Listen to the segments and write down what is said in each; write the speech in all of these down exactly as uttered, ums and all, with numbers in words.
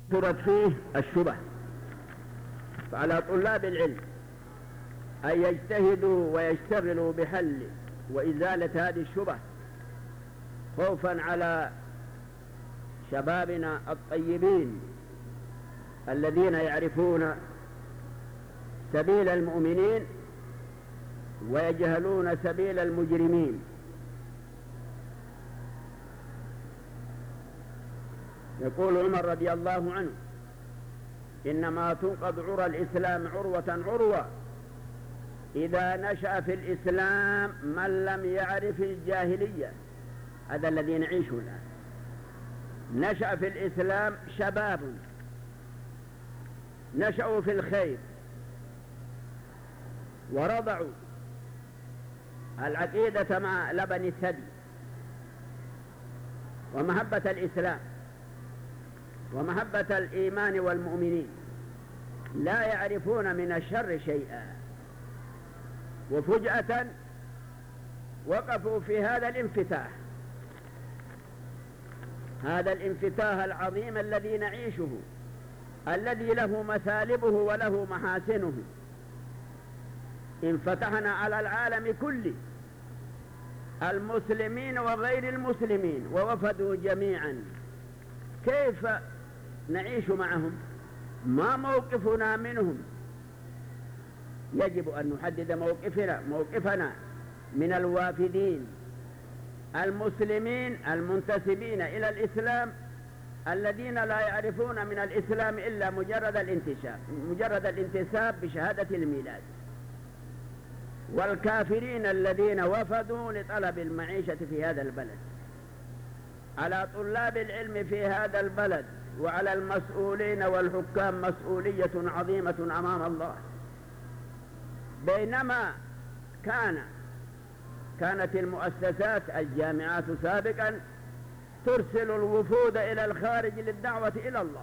ترد فيه الشبه، فعلى طلاب العلم أن يجتهدوا ويشتغلوا بحل وإزالة هذه الشبه، خوفا على شبابنا الطيبين الذين يعرفون سبيل المؤمنين ويجهلون سبيل المجرمين. يقول عمر رضي الله عنه: إنما تنقض عرى الإسلام عروة عروة إذا نشأ في الإسلام من لم يعرف الجاهلية. هذا الذي نعيشه الآن، نشأ في الإسلام شباب نشأوا في الخير ورضعوا العقيدة مع لبن الثدي ومحبة الإسلام ومحبة الإيمان والمؤمنين، لا يعرفون من الشر شيئا، وفجأة وقفوا في هذا الانفتاح هذا الانفتاح العظيم الذي نعيشه، الذي له مثالبه وله محاسنه. انفتحنا على العالم كله، المسلمين وغير المسلمين، ووفدوا جميعا. كيف نعيش معهم؟ ما موقفنا منهم؟ يجب أن نحدد موقفنا موقفنا من الوافدين المسلمين المنتسبين إلى الإسلام، الذين لا يعرفون من الإسلام إلا مجرد الانتساب مجرد الانتساب بشهادة الميلاد، والكافرين الذين وفدوا لطلب المعيشة في هذا البلد. على طلاب العلم في هذا البلد وعلى المسؤولين والحكام مسؤولية عظيمة أمام الله. بينما كان كانت المؤسسات الجامعات سابقا ترسل الوفود إلى الخارج للدعوة إلى الله،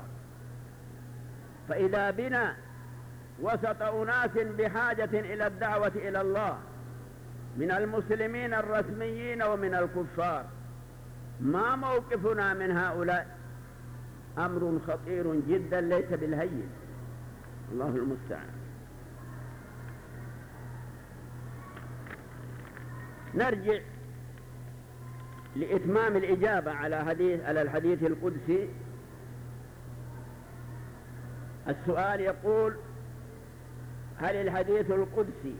فإذا بنا وسط أناس بحاجة إلى الدعوة إلى الله من المسلمين الرسميين ومن الكفار، ما موقفنا من هؤلاء؟ أمر خطير جدا ليس بالهين. الله المستعان. نرجع لإتمام الإجابة على حديث على الحديث القدسي. السؤال يقول: هل الحديث القدسي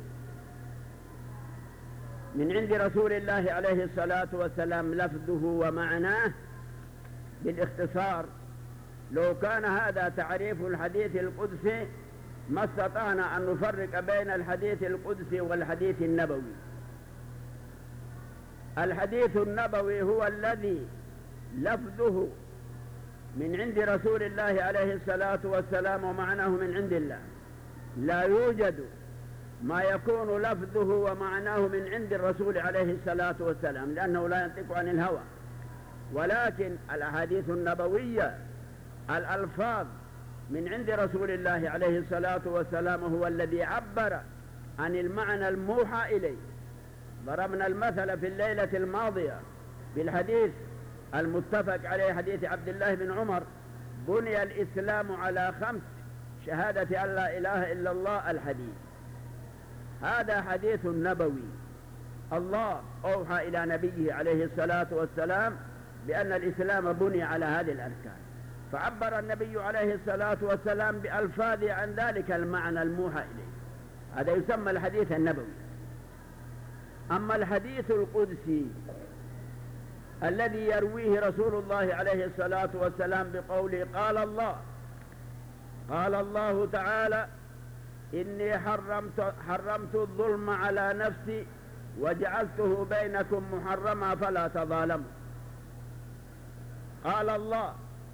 من عند رسول الله عليه الصلاة والسلام لفظه ومعناه؟ بالاختصار، لو كان هذا تعريف الحديث القدسي ما استطعنا أن نفرق بين الحديث القدسي والحديث النبوي. الحديث النبوي هو الذي لفظه من عند رسول الله عليه الصلاة والسلام ومعناه من عند الله. لا يوجد ما يكون لفظه ومعناه من عند الرسول عليه الصلاة والسلام، لأنه لا ينطق عن الهوى. ولكن الأحاديث النبوية الألفاظ من عند رسول الله عليه الصلاة والسلام هو الذي عبر عن المعنى الموحى إليه. ضربنا المثل في الليلة الماضية بالحديث المتفق عليه، حديث عبد الله بن عمر: بني الإسلام على خمس: شهادة أن لا إله إلا الله. الحديث هذا حديث نبوي، الله أوحى إلى نبيه عليه الصلاة والسلام بأن الإسلام بني على هذه الأركان، فعبر النبي عليه الصلاة والسلام بألفاظ عن ذلك المعنى الموحى إليه. هذا يسمى الحديث النبوي. أما الحديث القدسي الذي يرويه رسول الله عليه الصلاة والسلام بقوله: قال الله قال الله تعالى: إني حرمت, حرمت الظلم على نفسي وجعلته بينكم محرما فلا تظالموا. قال الله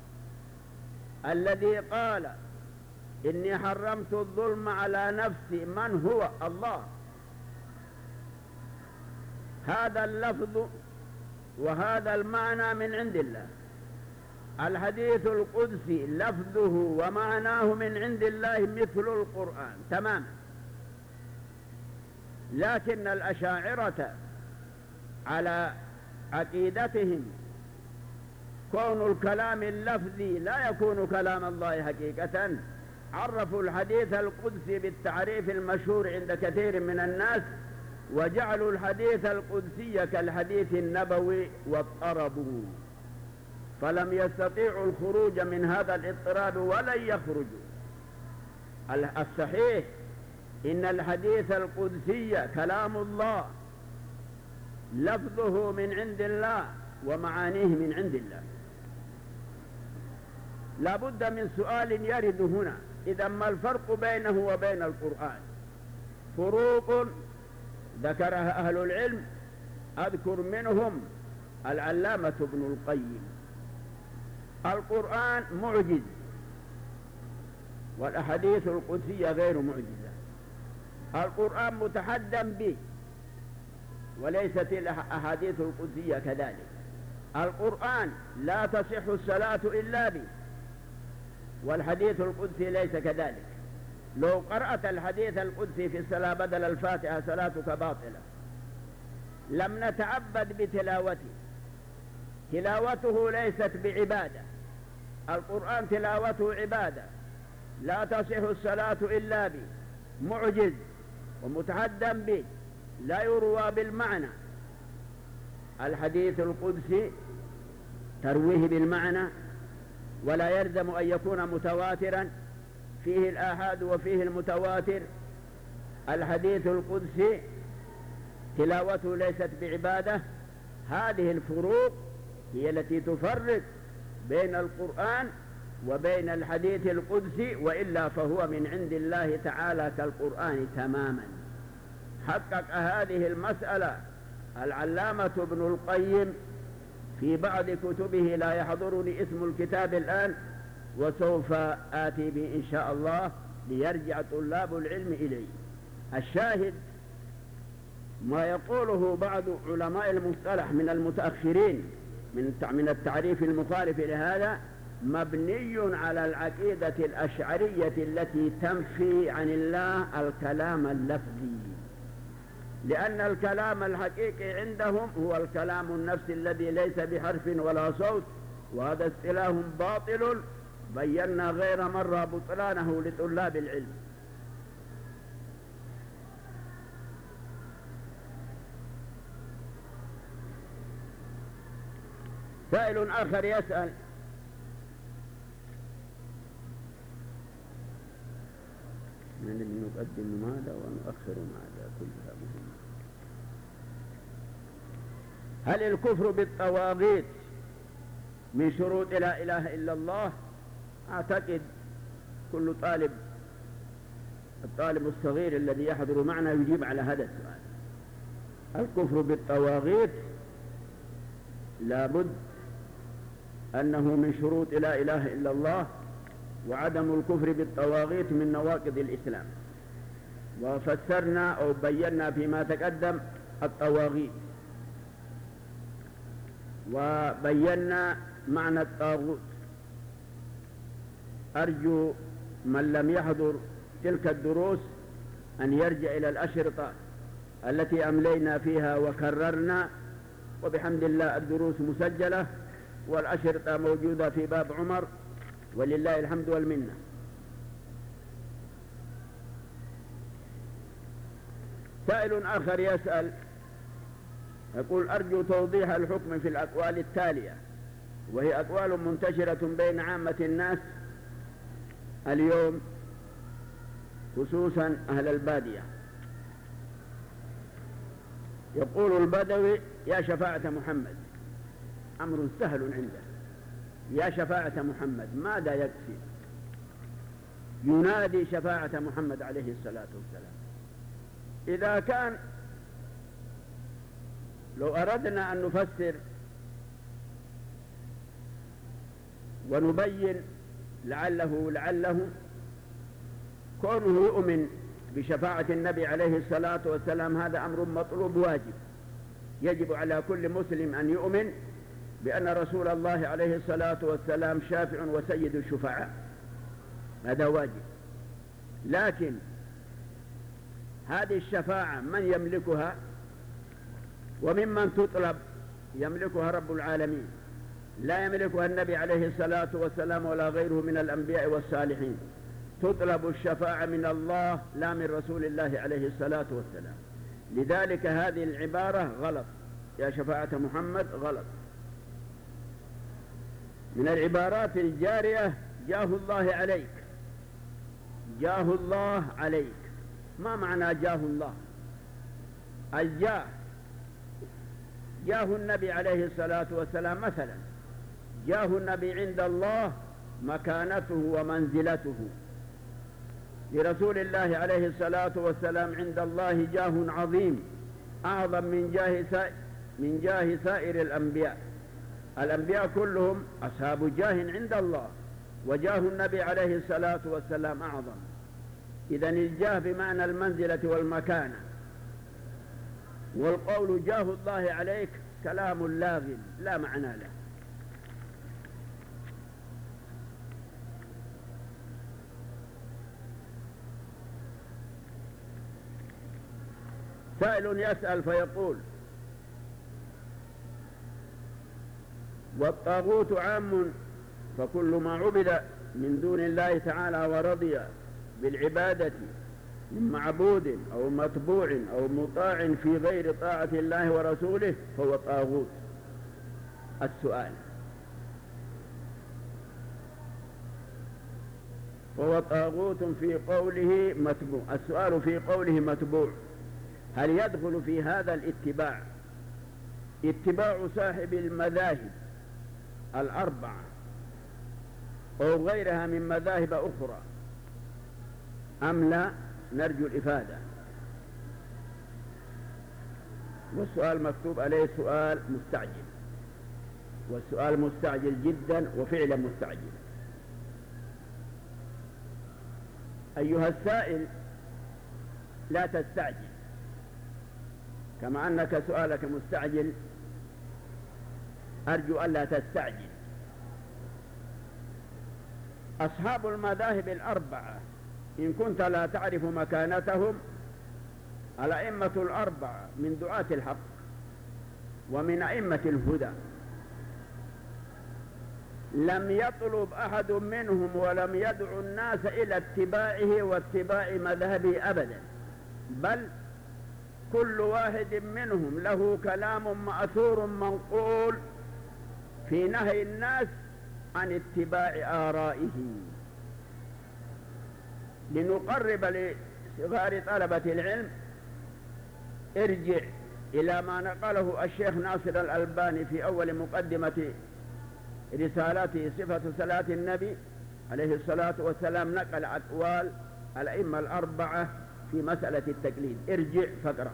الذي قال: إني حرمت الظلم على نفسي، من هو؟ الله. هذا اللفظ وهذا المعنى من عند الله. الحديث القدسي لفظه ومعناه من عند الله مثل القرآن تماما. لكن الأشاعرة على عقيدتهم كون الكلام اللفظي لا يكون كلام الله حقيقة. عرفوا الحديث القدسي بالتعريف المشهور عند كثير من الناس، وجعلوا الحديث القدسي كالحديث النبوي واضطربوا، فلم يستطيعوا الخروج من هذا الاضطراب ولن يخرجوا. الصحيح إن الحديث القدسي كلام الله، لفظه من عند الله ومعانيه من عند الله. لا بد من سؤال يرد هنا: إذا ما الفرق بينه وبين القرآن؟ فروق ذكرها أهل العلم، أذكر منهم العلامة ابن القيم. القرآن معجز، والأحاديث القدسية غير معجزة. القرآن متحدى به، وليست الأحاديث القدسية كذلك. القرآن لا تصح الصلاة إلا به، والحديث القدسي ليس كذلك. لو قرأت الحديث القدسي في الصلاة بدل الفاتحة صلاتك باطلة. لم نتعبد بتلاوته، تلاوته ليست بعبادة. القرآن تلاوته عبادة، لا تصح الصلاة إلا به، معجز ومتحدى به، لا يروى بالمعنى. الحديث القدسي ترويه بالمعنى، ولا يلزم أن يكون متواترا، فيه الآحاد وفيه المتواتر. الحديث القدسي تلاوته ليست بعبادة. هذه الفروق هي التي تفرق بين القرآن وبين الحديث القدسي، وإلا فهو من عند الله تعالى كالقرآن تماما. حقق هذه المسألة العلامة ابن القيم في بعض كتبه، لا يحضرني اسم الكتاب الآن، وسوف آتي به إن شاء الله ليرجع طلاب العلم إليه. الشاهد ما يقوله بعض علماء المصطلح من المتأخرين من التعريف المخالف لهذا، مبني على العقيدة الأشعرية التي تنفي عن الله الكلام اللفظي، لأن الكلام الحقيقي عندهم هو الكلام النفسي الذي ليس بحرف ولا صوت، وهذا اصطلاح باطل بينا غير مرة بطلانه لطلاب العلم. سائل آخر يسأل: من نقدم ماذا ونؤخر ماذا؟ كلها مهمة. هل الكفر بالطواغيت من شروط لا إله إلا الله؟ أعتقد كل طالب الطالب الصغير الذي يحضر معنا يجيب على هذا السؤال. الكفر بالطواغيت لابد أنه من شروط لا إله إلا الله، وعدم الكفر بالطواغيت من نواقض الإسلام. وفسرنا أو بينا فيما تقدم الطواغيت، وبينا معنى الطاغوت. أرجو من لم يحضر تلك الدروس أن يرجع إلى الأشرطة التي أملينا فيها وكررنا، وبحمد الله الدروس مسجلة والأشرطة موجودة في باب عمر، ولله الحمد والمنة. سائل آخر يسأل يقول: أرجو توضيح الحكم في الأقوال التالية، وهي أقوال منتشرة بين عامة الناس اليوم خصوصا أهل البادية. يقول البدوي: يا شفاعة محمد، أمر سهل عنده، يا شفاعة محمد ماذا يكفي؟ ينادي شفاعة محمد عليه الصلاة والسلام. إذا كان لو أردنا أن نفسر ونبين لعله لعله كونه يؤمن بشفاعة النبي عليه الصلاة والسلام هذا أمر مطلوب واجب. يجب على كل مسلم أن يؤمن بأن رسول الله عليه الصلاة والسلام شافع وسيد الشفعاء، هذا واجب. لكن هذه الشفاعة من يملكها وممن تطلب؟ يملكها رب العالمين. لا يملكها النبي عليه الصلاة والسلام ولا غيره من الأنبياء والصالحين، تطلب الشفاعة من الله لا من رسول الله عليه الصلاة والسلام. لذلك هذه العبارة غلط، يا شفاعة محمد غلط. من العبارات الجارية جاه الله عليك، جاه الله عليك. ما معنى جاه الله؟ الجاه جاه النبي عليه الصلاة والسلام، مثلا جاه النبي عند الله مكانته ومنزلته، لرسول الله عليه الصلاة والسلام عند الله جاه عظيم أعظم من جاه سائر, من جاه سائر الأنبياء. الأنبياء كلهم أصحاب جاه عند الله، وجاه النبي عليه الصلاة والسلام أعظم. إذن الجاه بمعنى المنزلة والمكانة. والقول جاه الله عليك كلام لاغ لا معنى له. سائل يسأل فيقول: والطاغوت عام، فكل ما عبد من دون الله تعالى ورضي بالعبادة من معبود أو متبوع أو مطاع في غير طاعة الله ورسوله فهو طاغوت. السؤال: فهو طاغوت في قوله متبوع. السؤال في قوله متبوع، هل يدخل في هذا الاتباع اتباع صاحب المذاهب الأربعة أو غيرها من مذاهب أخرى أم لا؟ نرجو الإفادة. والسؤال مكتوب عليه سؤال مستعجل، والسؤال مستعجل جدا وفعلا مستعجل. أيها السائل، لا تستعجل، كما أنك سؤالك مستعجل أرجو ألا تستعجل. أصحاب المذاهب الأربعة إن كنت لا تعرف مكانتهم، الأئمة الأربعة من دعاة الحق ومن أئمة الهدى، لم يطلب أحد منهم ولم يدعو الناس إلى اتباعه واتباع مذهبه أبدا، بل كل واحد منهم له كلام مأثور منقول في نهي الناس عن اتباع آرائه. لنقرب لصغار طلبة العلم ارجع إلى ما نقله الشيخ ناصر الألباني في أول مقدمة رسالته صفة صلاة النبي عليه الصلاة والسلام، نقل أقوال الأئمة الأربعة في مسألة التقليد. ارجع فقرأ.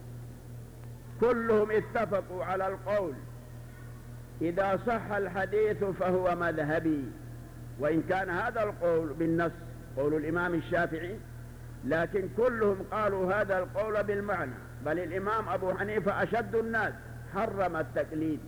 كلهم اتفقوا على القول إذا صح الحديث فهو مذهبي، وإن كان هذا القول بالنص قول الإمام الشافعي، لكن كلهم قالوا هذا القول بالمعنى. بل الإمام أبو حنيفة أشد الناس حرم التقليد.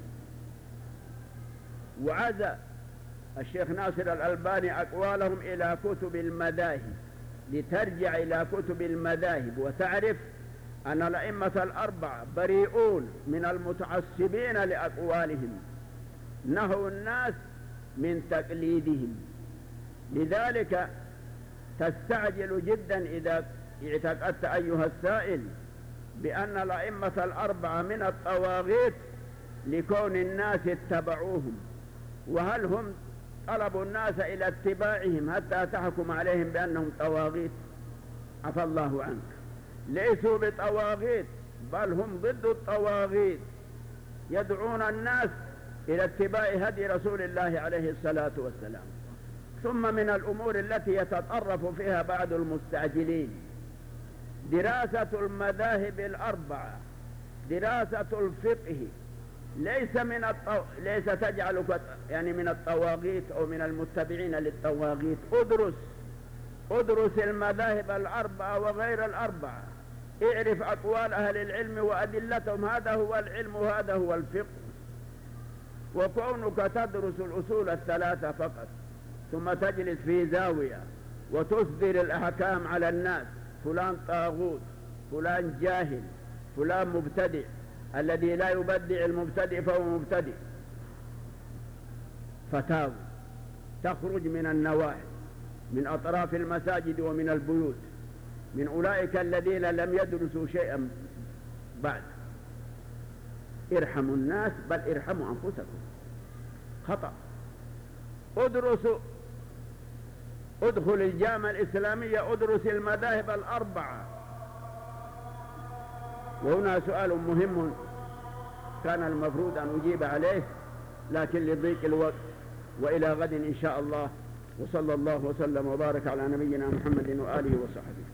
وعزى الشيخ ناصر الألباني أقوالهم إلى كتب المذاهب، لترجع إلى كتب المذاهب وتعرف أن الأئمة الأربعة بريئون من المتعصبين لأقوالهم، نهوا الناس من تقليدهم. لذلك تستعجل جدا إذا اعتقدت أيها السائل بأن الأئمة الأربعة من الطواغيت لكون الناس اتبعوهم. وهل هم طلبوا الناس إلى اتباعهم حتى تحكم عليهم بأنهم طواغيت؟ عفى الله عنك، ليسوا بطواغيت، بل هم ضد الطواغيت، يدعون الناس إلى اتباع هدي رسول الله عليه الصلاة والسلام. ثم من الأمور التي يتطرف فيها بعض المستعجلين دراسة المذاهب الأربعة، دراسة الفقه، ليس من الطو... ليس تجعلك يعني من الطواغيت أو من المتبعين للطواغيت. أدرس أدرس المذاهب الأربعة وغير الأربعة، اعرف أقوال أهل العلم وأدلتهم، هذا هو العلم وهذا هو الفقه. وكونك تدرس الأصول الثلاثة فقط ثم تجلس في زاوية وتصدر الأحكام على الناس، فلان طاغوت، فلان جاهل، فلان مبتدع، الذي لا يبدع المبتدئ فهو مبتدئ، فتاوي تخرج من النواحي من أطراف المساجد ومن البيوت من أولئك الذين لم يدرسوا شيئا بعد. ارحموا الناس، بل ارحموا أنفسكم. خطأ. ادرسوا، ادخل الجامعة الإسلامية، ادرس المذاهب الأربعة. وهنا سؤال مهم كان المفروض أن أجيب عليه، لكن لضيق الوقت، وإلى غد إن شاء الله. وصلى الله وسلم وبارك على نبينا محمد وآله وصحبه.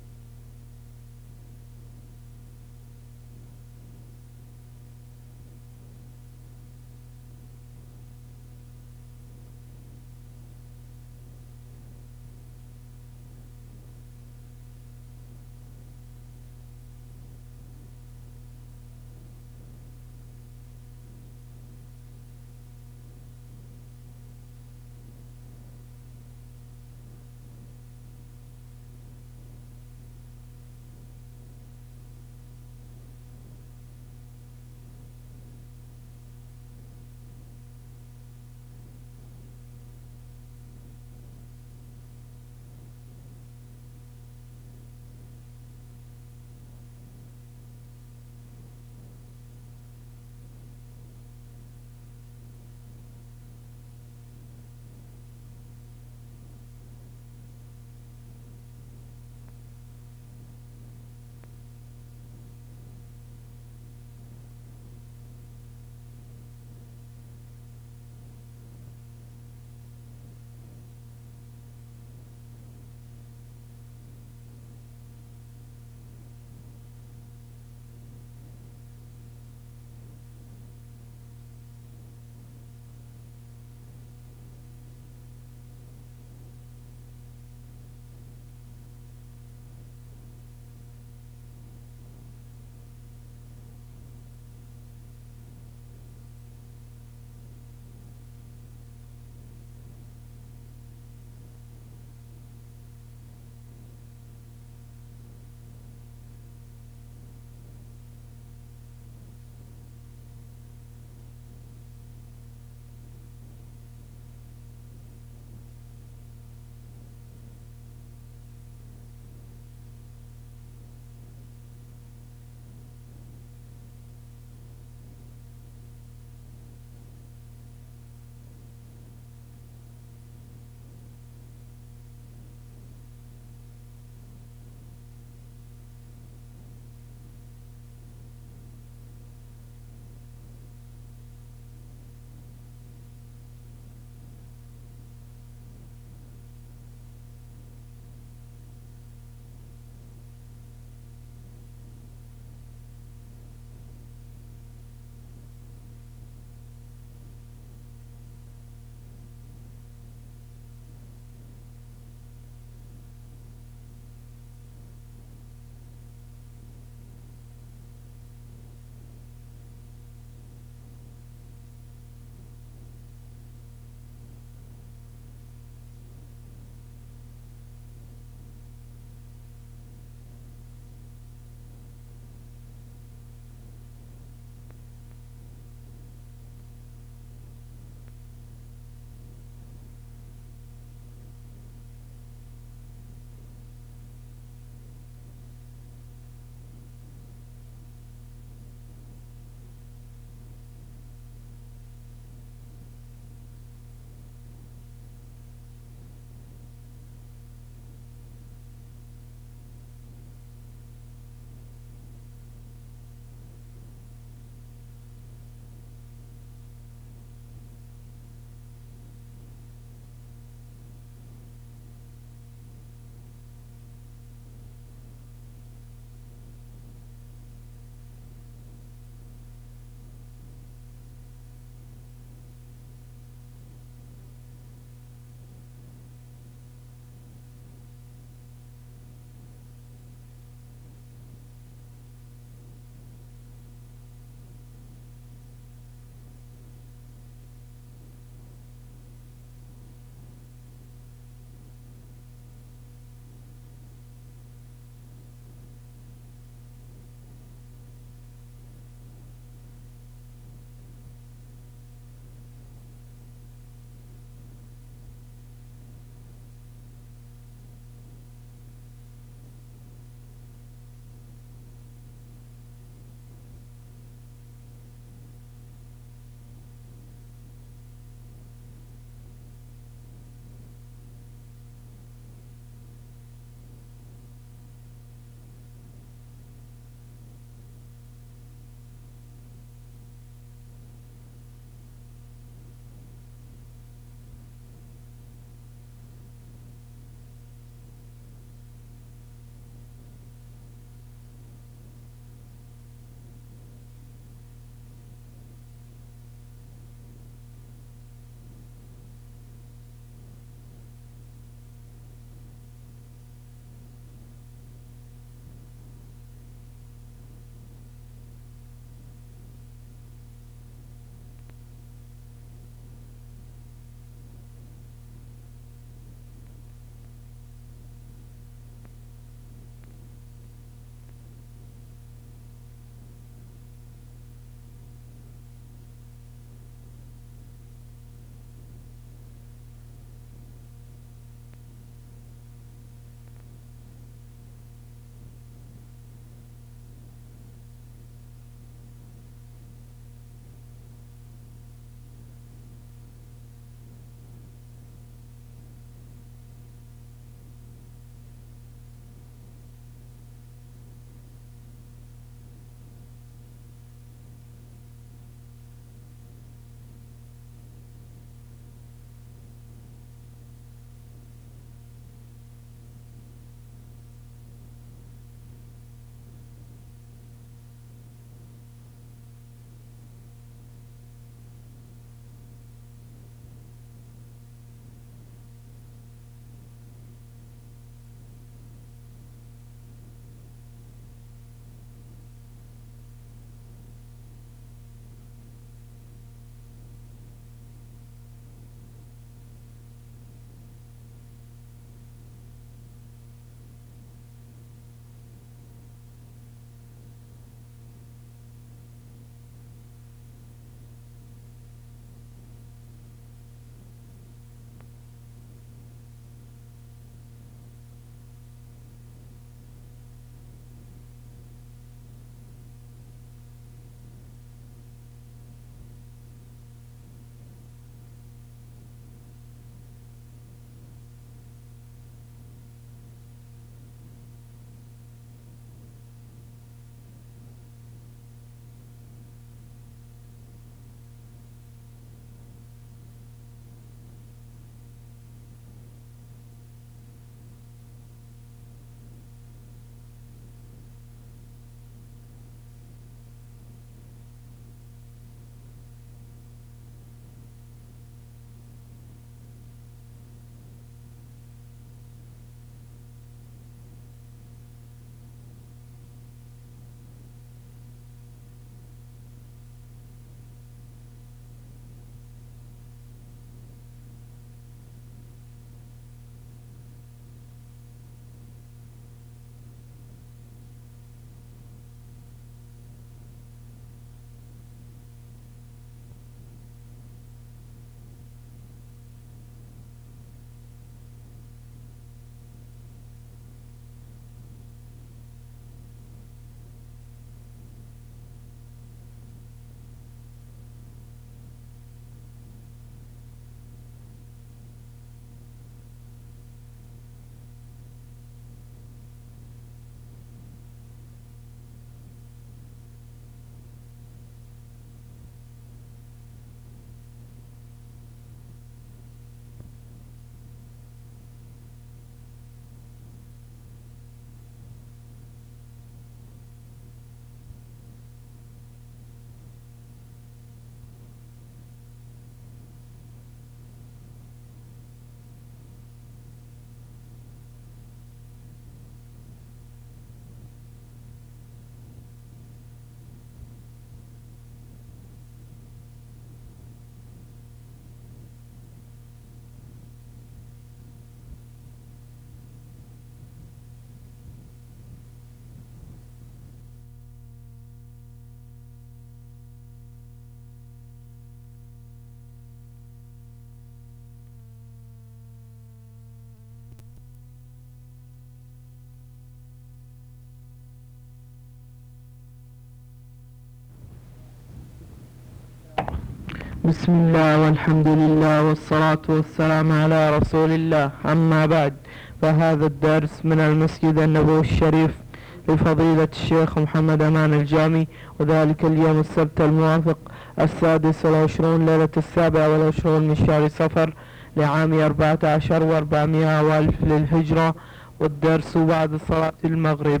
بسم الله والحمد لله والصلاة والسلام على رسول الله. أما بعد، فهذا الدرس من المسجد النبوي الشريف لفضيلة الشيخ محمد أمان الجامي، وذلك اليوم السبت الموافق السادس والعشرون ليلة السابع والعشرون من شهر صفر لعام أربعة عشر وأربعمائة والف للهجرة، والدرس بعد صلاة المغرب.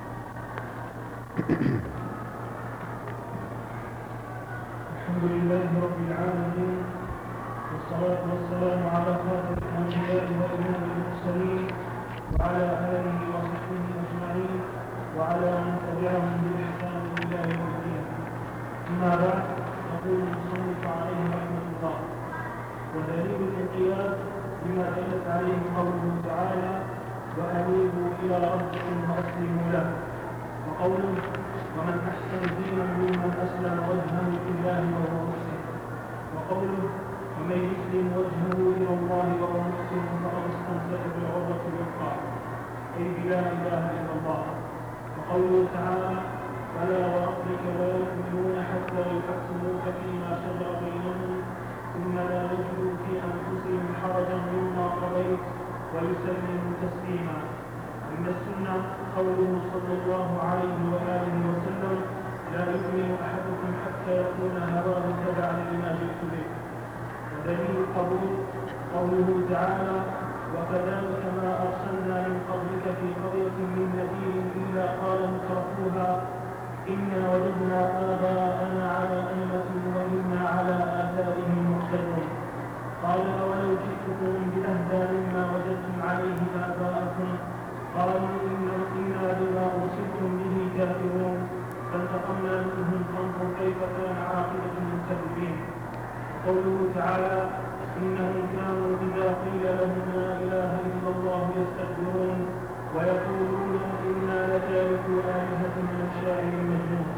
الحمد لله رب العالمين، والصلاة والسلام على خاتم الأنبياء وإمام المرسلين وعلى آله وصحبه أجمعين وعلى من تبعهم بإحسان إلى يوم الدين. أما بعد، يقول المصنف عليه رحمة الله: ودليل الانقياد بما دلت عليه قوله تعالى: وأنيبوا إلى ربكم وأسلموا له، وقوله: ومن أحسن دينا ممن أسلم وجهه لله وهو محسن، وقوله: ومن يسلم وجهه إلى الله وهو محسن فقد استمسك بالعروة الوثقى، أي بلا إله إلا الله. وقوله تعالى: فلا وربك لا يؤمنون حتى يحكموك فيما شجر بينهم ثم لا يجدوا في أنفسهم حرجا مما قضيت ويسلموا تسليما. من السنة قوله صلى الله عليه وآله وسلم: لا يؤمن أحدكم حتى يكون هواه تبعا لما جئت به. ودليل القبول قوله تعالى: وكذلك ما أرسلنا من قبلك في قرية من نذير إلا قال مترفوها إنا وجدنا آباءنا على أمة وإنا على آثارهم مقتدون. قال: أولو جئتكم بأهدى مما وجدتم عليه آباءكم قالوا إنا بما أرسلتم به كافرون فانتقمنا منهم فانظر كيف كان عاقبة المكذبين. قوله تعالى: إنهم كانوا إذا قيل لهم لا إله إلا الله يستكبرون ويقولون إنا لتاركو آلهتنا للشاعر المجنون.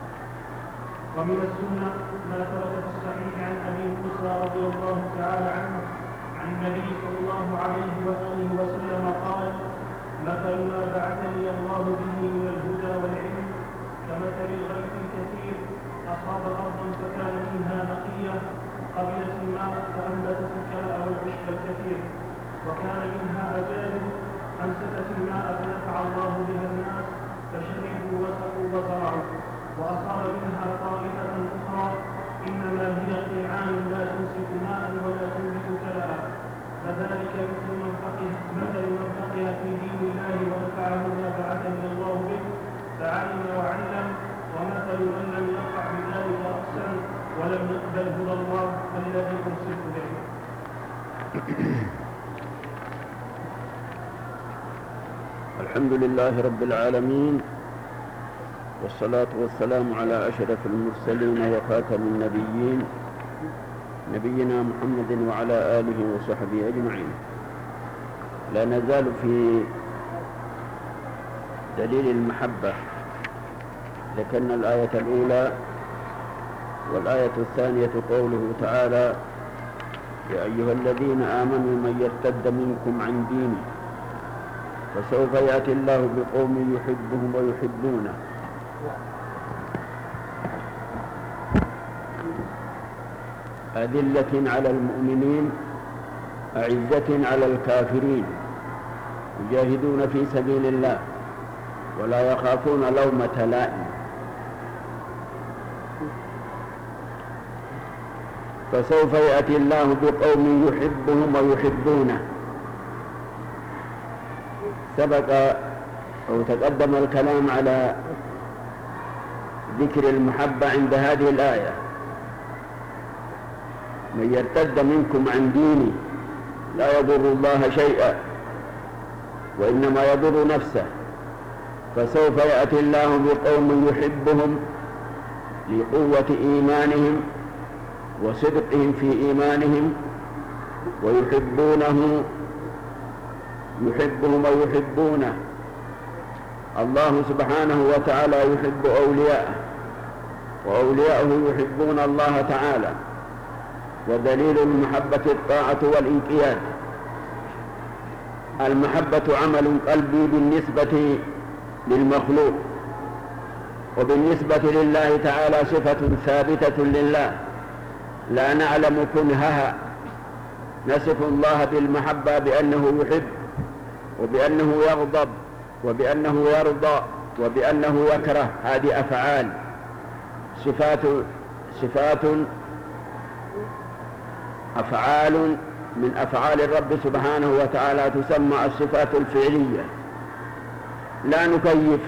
ومن السنة ما ثبت في الصحيح عن أبي موسى رضي الله تعالى عنه عن النبي صلى الله عليه وآله وسلم قال: مثل ما بعثني الله به من الهدى والعلم كمثل الغيث الكثير أصاب أرضا فكان منها نقية قبلت الماء فأنبتت الكلأ والعشب الكثير، وكان منها أجادب أمسكت الماء فنفع الله بها الناس فشربوا وسقوا وزرعوا. وأصاب منها طائفة أخرى إنما هي قيعان لا تمسك ماء ولا تنبت كلأ، فذلك مثل من فقه مثل من فقه في دين الله ونفعه ما بعثني الله به فعلم وعلم، ومثل من لم يقع بذلك أحسن ولم يقبل هدى الله الذي أرسلت به. الحمد لله رب العالمين، والصلاة والسلام على أشرف المرسلين وخاتم النبيين نبينا محمد وعلى آله وصحبه أجمعين. لا نزال في دليل المحبة. ذكرنا الآية الأولى، والآية الثانية قوله تعالى: يا أيها الذين آمنوا من يرتد منكم عن دينه فسوف يأتي الله بقوم يحبهم ويحبونه أذلة على المؤمنين أعزة على الكافرين يجاهدون في سبيل الله ولا يخافون لومة لائم. فسوف يأتي الله بقوم يحبهم ويحبونه. سبق أو تقدم الكلام على ذكر المحبة عند هذه الآية: من يرتد منكم عن ديني لا يضر الله شيئا وإنما يضر نفسه، فسوف يأتي الله بقوم يحبهم لقوة إيمانهم وصدقهم في إيمانهم ويحبونه يحبهم ويحبونه. الله سبحانه وتعالى يحب أولياءه وأولياؤه يحبون الله تعالى. ودليل المحبة الطاعة والإنقياد. المحبة عمل قلبي بالنسبة للمخلوق، وبالنسبة لله تعالى صفة ثابتة لله لا نعلم كنهها، نصف الله بالمحبة بأنه يحب وبأنه يغضب وبأنه يرضى وبأنه يكره. هذه أفعال، صفات صفات أفعال من أفعال الرب سبحانه وتعالى تسمى الصفات الفعلية. لا نكيف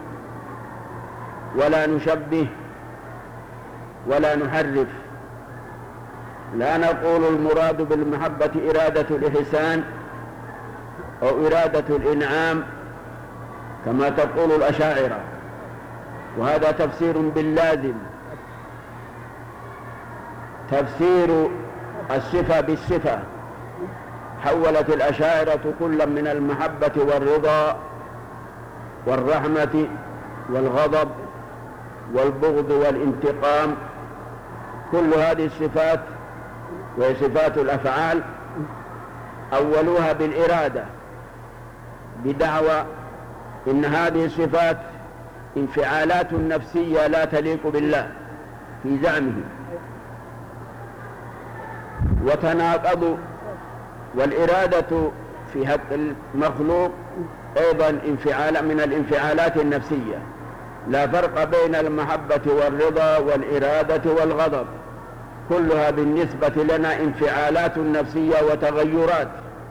ولا نشبه ولا نحرف. لا نقول المراد بالمحبة إرادة الإحسان أو إرادة الإنعام كما تقول الأشاعرة، وهذا تفسير باللازم، تفسير الصفة بالصفة. حولت الأشاعرة كل من المحبة والرضا والرحمة والغضب والبغض والانتقام، كل هذه الصفات وهي صفات الأفعال أولوها بالإرادة، بدعوى إن هذه الصفات انفعالات نفسية لا تليق بالله في زعمه، وتناقض. والإرادة في حق المخلوق أيضا انفعال من الانفعالات النفسية. لا فرق بين المحبة والرضا والإرادة والغضب، كلها بالنسبة لنا انفعالات نفسية وتغيرات.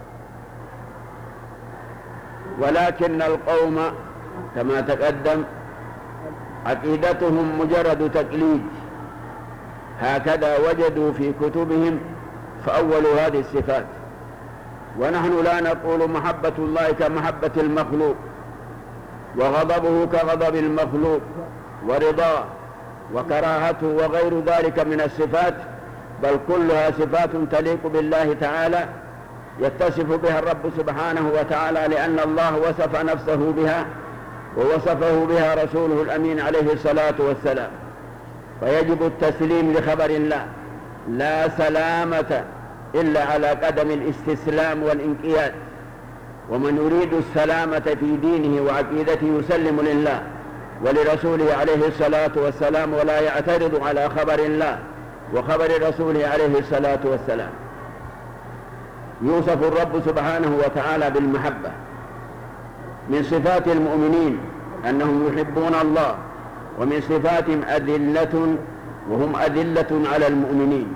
ولكن القوم كما تقدم عقيدتهم مجرد تقليد، هكذا وجدوا في كتبهم فأولوا هذه الصفات. ونحن لا نقول محبة الله كمحبة المخلوق، وغضبه كغضب المخلوق، ورضاه وكراهته وغير ذلك من الصفات، بل كلها صفات تليق بالله تعالى يتصف بها الرب سبحانه وتعالى، لأن الله وصف نفسه بها ووصفه بها رسوله الأمين عليه الصلاة والسلام. فيجب التسليم لخبر الله، لا سلامة إلا على قدم الاستسلام والانقياد. ومن يريد السلامة في دينه وعقيدته يسلم لله ولرسوله عليه الصلاة والسلام، ولا يعترض على خبر الله وخبر رسوله عليه الصلاة والسلام. يوصف الرب سبحانه وتعالى بالمحبة. من صفات المؤمنين أنهم يحبون الله، ومن صفاتهم أذلة، وهم أذلة على المؤمنين.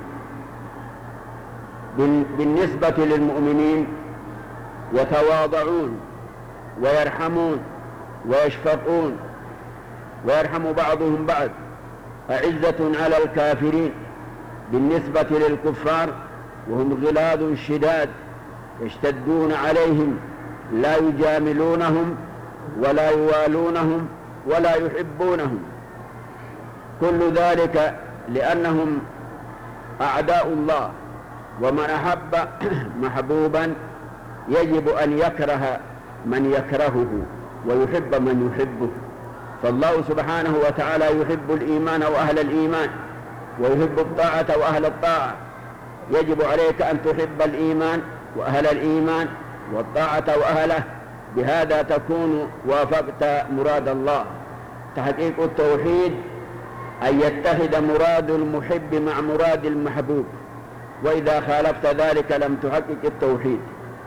بالنسبة للمؤمنين يتواضعون ويرحمون ويشفقون ويرحم بعضهم بعض، أعزة على الكافرين. بالنسبة للكفار وهم غلاظ شداد يشتدون عليهم، لا يجاملونهم ولا يوالونهم ولا يحبونهم. كل ذلك لأنهم أعداء الله، ومن أحب محبوبا يجب أن يكره من يكرهه ويحب من يحبه. فالله سبحانه وتعالى يحب الإيمان وأهل الإيمان، ويحب الطاعة وأهل الطاعة. يجب عليك أن تحب الإيمان وأهل الإيمان والطاعة وأهله، بهذا تكون وافقت مراد الله. تحقيق التوحيد أن يتحد مراد المحب مع مراد المحبوب، وإذا خالفت ذلك لم تحقق التوحيد.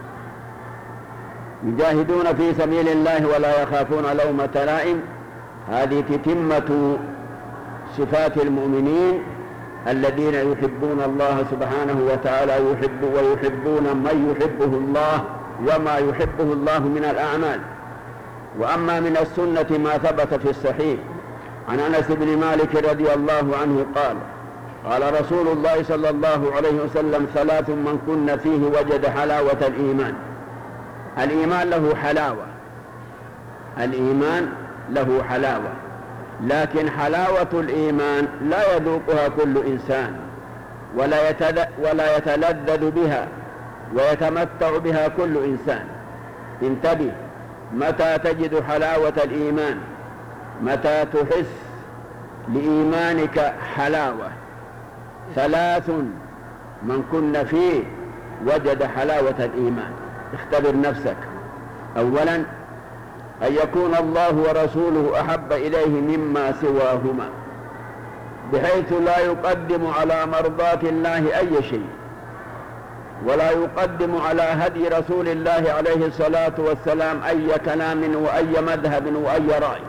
يجاهدون في سبيل الله ولا يخافون لومة لائم، هذه تتمة صفات المؤمنين الذين يحبون الله سبحانه وتعالى يحب ويحبون من يحبه الله وما يحبه الله من الأعمال. وأما من السنة ما ثبت في الصحيح عن أنس بن مالك رضي الله عنه قال قال رسول الله صلى الله عليه وسلم: ثلاث من كن فيه وجد حلاوة الإيمان. الإيمان له حلاوة، الإيمان له حلاوة، لكن حلاوة الإيمان لا يذوقها كل إنسان ولا ولا يتلذذ بها ويتمتع بها كل إنسان. انتبه، متى تجد حلاوة الإيمان؟ متى تحس لإيمانك حلاوة. ثلاث من كن فيه وجد حلاوة الإيمان. اختبر نفسك. أولا، أن يكون الله ورسوله أحب إليه مما سواهما، بحيث لا يقدم على مرضاة الله أي شيء، ولا يقدم على هدي رسول الله عليه الصلاة والسلام أي كلام وأي مذهب وأي رأي،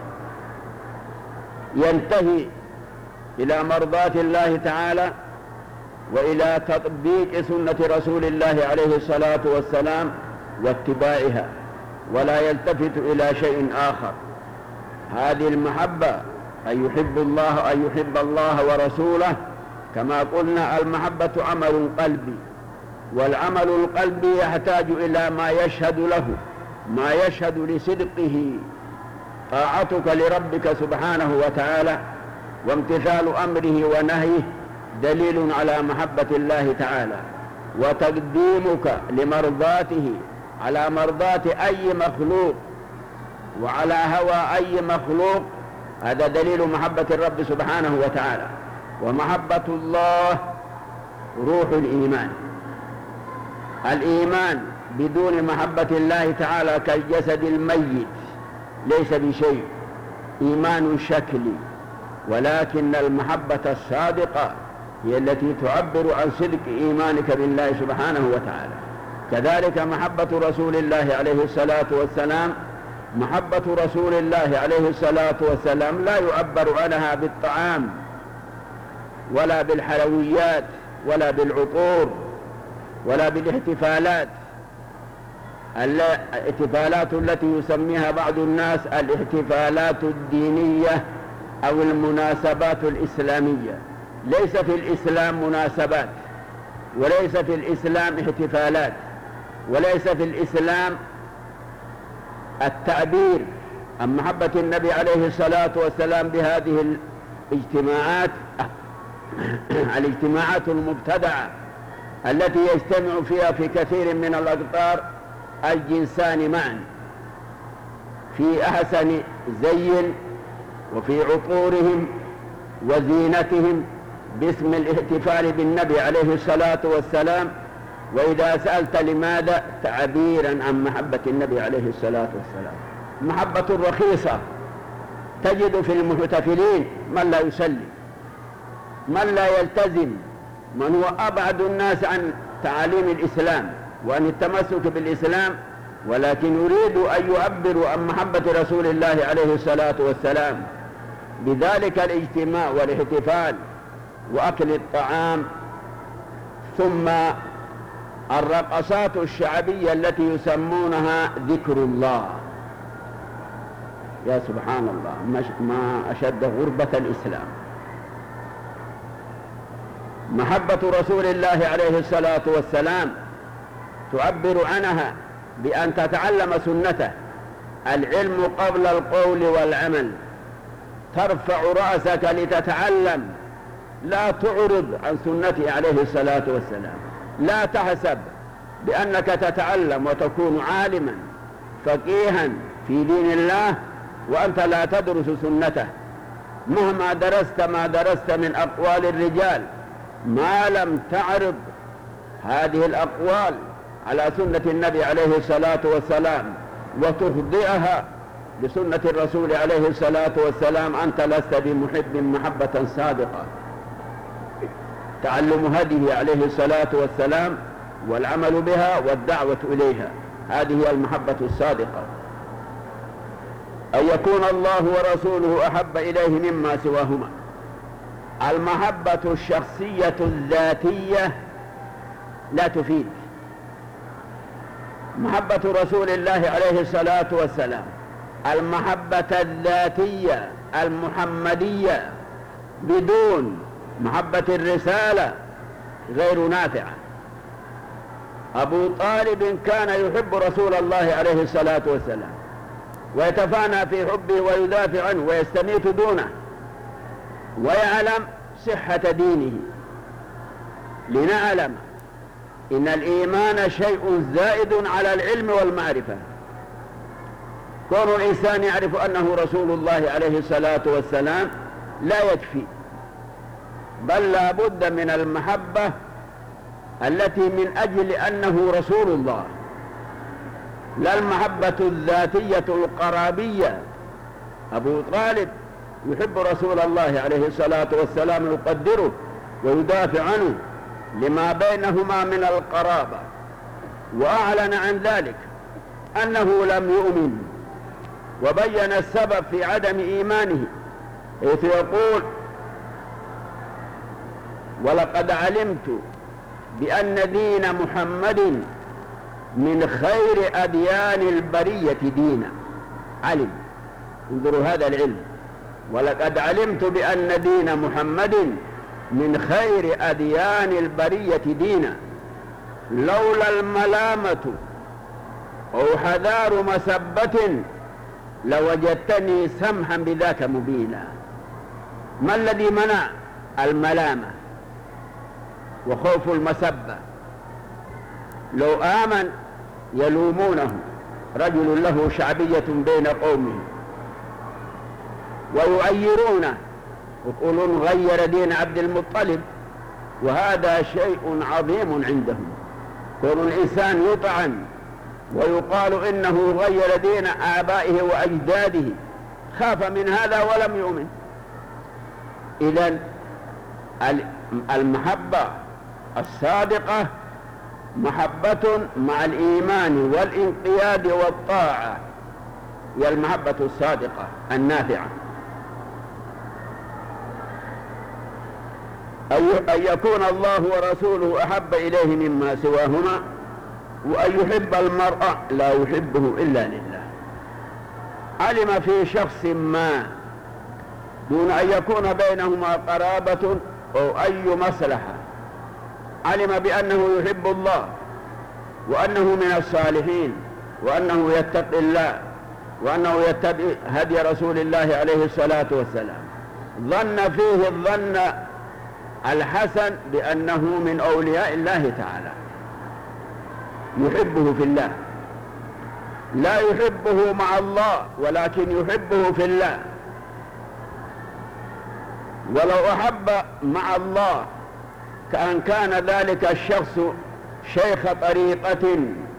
ينتهي إلى مرضاة الله تعالى وإلى تطبيق سنة رسول الله عليه الصلاة والسلام واتباعها، ولا يلتفت إلى شيء آخر. هذه المحبة أن يحب الله أن يحب الله ورسوله. كما قلنا المحبة عمل قلبي، والعمل القلبي يحتاج إلى ما يشهد له، ما يشهد لصدقه. طاعتك لربك سبحانه وتعالى وامتثال أمره ونهيه دليل على محبة الله تعالى، وتقديمك لمرضاته على مرضاة أي مخلوق وعلى هوى أي مخلوق هذا دليل محبة الرب سبحانه وتعالى. ومحبة الله روح الإيمان. الإيمان بدون محبة الله تعالى كالجسد الميت ليس بشيء، إيمان شكلي، ولكن المحبة الصادقة هي التي تعبر عن صدق إيمانك بالله سبحانه وتعالى. كذلك محبة رسول الله عليه الصلاة والسلام، محبة رسول الله عليه الصلاة والسلام لا يعبر عنها بالطعام ولا بالحلويات ولا بالعطور ولا بالاحتفالات، الاحتفالات التي يسميها بعض الناس الاحتفالات الدينية أو المناسبات الإسلامية. ليس في الإسلام مناسبات، وليس في الإسلام احتفالات، وليس في الإسلام التعبير عن محبة النبي عليه الصلاة والسلام بهذه الاجتماعات الاجتماعات المبتدعة التي يجتمع فيها في كثير من الأقطار الجنسان معا في أحسن زي وفي عطورهم وزينتهم باسم الاحتفال بالنبي عليه الصلاة والسلام. وإذا سألت لماذا؟ تعبيرا عن محبة النبي عليه الصلاة والسلام. محبة رخيصة تجد في المحتفلين من لا يصلي، من لا يلتزم، من هو أبعد الناس عن تعاليم الإسلام وعن التمسك بالإسلام، ولكن يريد أن يعبروا عن محبة رسول الله عليه الصلاة والسلام بذلك الاجتماع والاحتفال وأكل الطعام، ثم الرقصات الشعبية التي يسمونها ذكر الله. يا سبحان الله، ما أشد غربة الإسلام. محبة رسول الله عليه الصلاة والسلام تعبر عنها بأن تتعلم سنته. العلم قبل القول والعمل. ترفع رأسك لتتعلم، لا تعرض عن سنته عليه الصلاة والسلام. لا تحسب بأنك تتعلم وتكون عالما فقيها في دين الله وأنت لا تدرس سنته. مهما درست ما درست من أقوال الرجال، ما لم تعرض هذه الأقوال على سنة النبي عليه الصلاة والسلام وتخضئها لسنة الرسول عليه الصلاة والسلام، أنت لست بمحب محبة صادقة. تعلم هديه عليه الصلاة والسلام والعمل بها والدعوة إليها، هذه هي المحبة الصادقة. أن يكون الله ورسوله أحب إليه مما سواهما. المحبة الشخصية الذاتية لا تفيد. محبة رسول الله عليه الصلاة والسلام، المحبة الذاتية المحمدية بدون محبة الرسالة غير نافعة. أبو طالب كان يحب رسول الله عليه الصلاة والسلام ويتفانى في حبه ويدافع عنه ويستميت دونه، ويعلم صحة دينه. لنعلم إن الإيمان شيء زائد على العلم والمعرفة. كون الإنسان يعرف أنه رسول الله عليه الصلاة والسلام لا يكفي، بل لا بد من المحبة التي من أجل أنه رسول الله، لا المحبة الذاتية القرابية. أبو طالب يحب رسول الله عليه الصلاة والسلام، يقدره ويدافع عنه لما بينهما من القرابة، وأعلن عن ذلك أنه لم يؤمن، وبين السبب في عدم إيمانه، حيث يقول: ولقد علمت بأن دين محمد من خير أديان البرية دينا. علم، انظروا هذا العلم، ولقد علمت بأن دين محمد من خير أديان البرية دينا، لولا الملامة أو حذار مسبة لوجدتني سمحا بذاك مبينا. ما الذي منع الملامة وخوف المسبة؟ لو آمن يلومونه، رجل له شعبية بين قومه ويؤيرونه، يقولون غير دين عبد المطلب، وهذا شيء عظيم عندهم. كون الإنسان يطعن ويقال إنه غير دين آبائه وأجداده، خاف من هذا ولم يؤمن. إذن المحبة الصادقة محبة مع الإيمان والانقياد والطاعة، هي المحبة الصادقة النافعة. أن يكون الله ورسوله أحب إليه مما سواهما، وأن يحب المرء لا يحبه إلا لله. علم في شخص ما دون أن يكون بينهما قرابة أو أي مصلحة، علم بأنه يحب الله وأنه من الصالحين وأنه يتقي الله وأنه يتبع هدي رسول الله عليه الصلاة والسلام، ظن فيه الظن الحسن بأنه من أولياء الله تعالى، يحبه في الله، لا يحبه مع الله ولكن يحبه في الله. ولو أحب مع الله كأن كان ذلك الشخص شيخ طريقة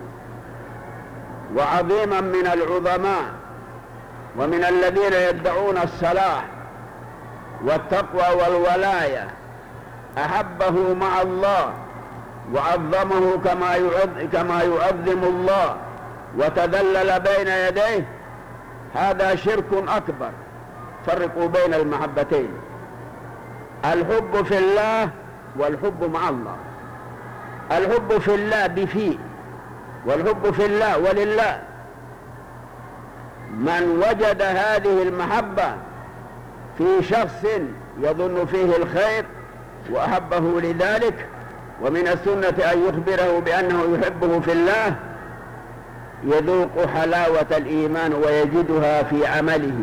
وعظيما من العظماء ومن الذين يدعون الصلاح والتقوى والولاية، أحبه مع الله وعظمه كما يعظم, كما يعظم الله وتذلل بين يديه، هذا شرك أكبر. فرقوا بين المحبتين، الحب في الله والحب مع الله. الحب في الله بفيه، والحب في الله ولله. من وجد هذه المحبة في شخص يظن فيه الخير وأحبه لذلك، ومن السنة أن يخبره بأنه يحبه في الله، يذوق حلاوة الإيمان ويجدها في عمله.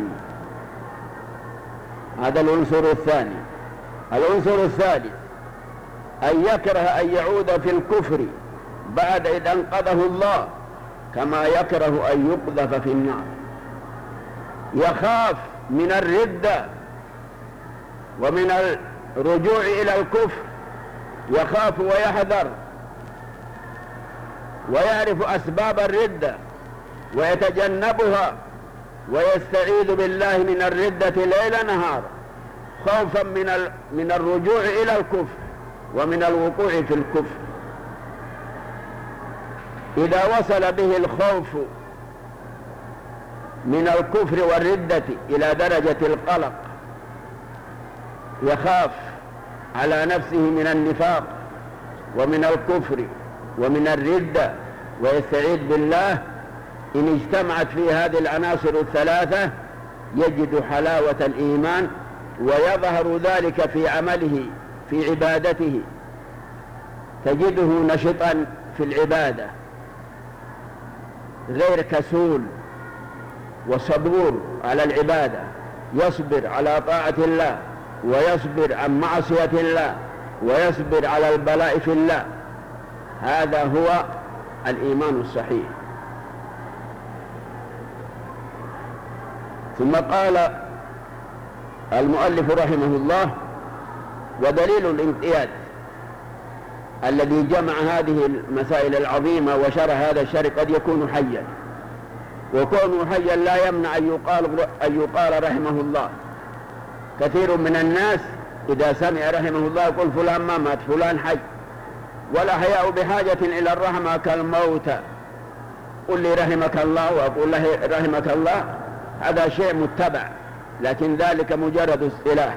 هذا العنصر الثاني. العنصر الثالث أن يكره أن يعود في الكفر بعد إذ أنقذه الله، كما يكره أن يقذف في النار. يخاف من الردة ومن الرجوع إلى الكفر، يخاف ويحذر ويعرف أسباب الردة ويتجنبها ويستعيذ بالله من الردة ليل نهار، خوفا من من الرجوع إلى الكفر ومن الوقوع في الكفر. إذا وصل به الخوف من الكفر والردة إلى درجة القلق، يخاف على نفسه من النفاق ومن الكفر ومن الردة ويستعيذ بالله، إن اجتمعت في هذه العناصر الثلاثة يجد حلاوة الإيمان، ويظهر ذلك في عمله في عبادته، تجده نشطا في العبادة، غير كسول وصبور على العبادة، يصبر على طاعة الله ويصبر عن معصية الله ويصبر على البلاء في الله. هذا هو الإيمان الصحيح. ثم قال المؤلف رحمه الله: ودليل الانقياد الذي جمع هذه المسائل العظيمة وشرح هذا الشرع قد يكون حيا، وكونه حيا لا يمنع أن يقال, أن يقال رحمه الله، كثير من الناس إذا سمع رحمه الله يقول فلان ما مات، فلان حي. والأحياء بحاجة إلى الرحمة كالموتى. قل لي رحمك الله وأقول له رحمك الله، هذا شيء متبع، لكن ذلك مجرد اصطلاح،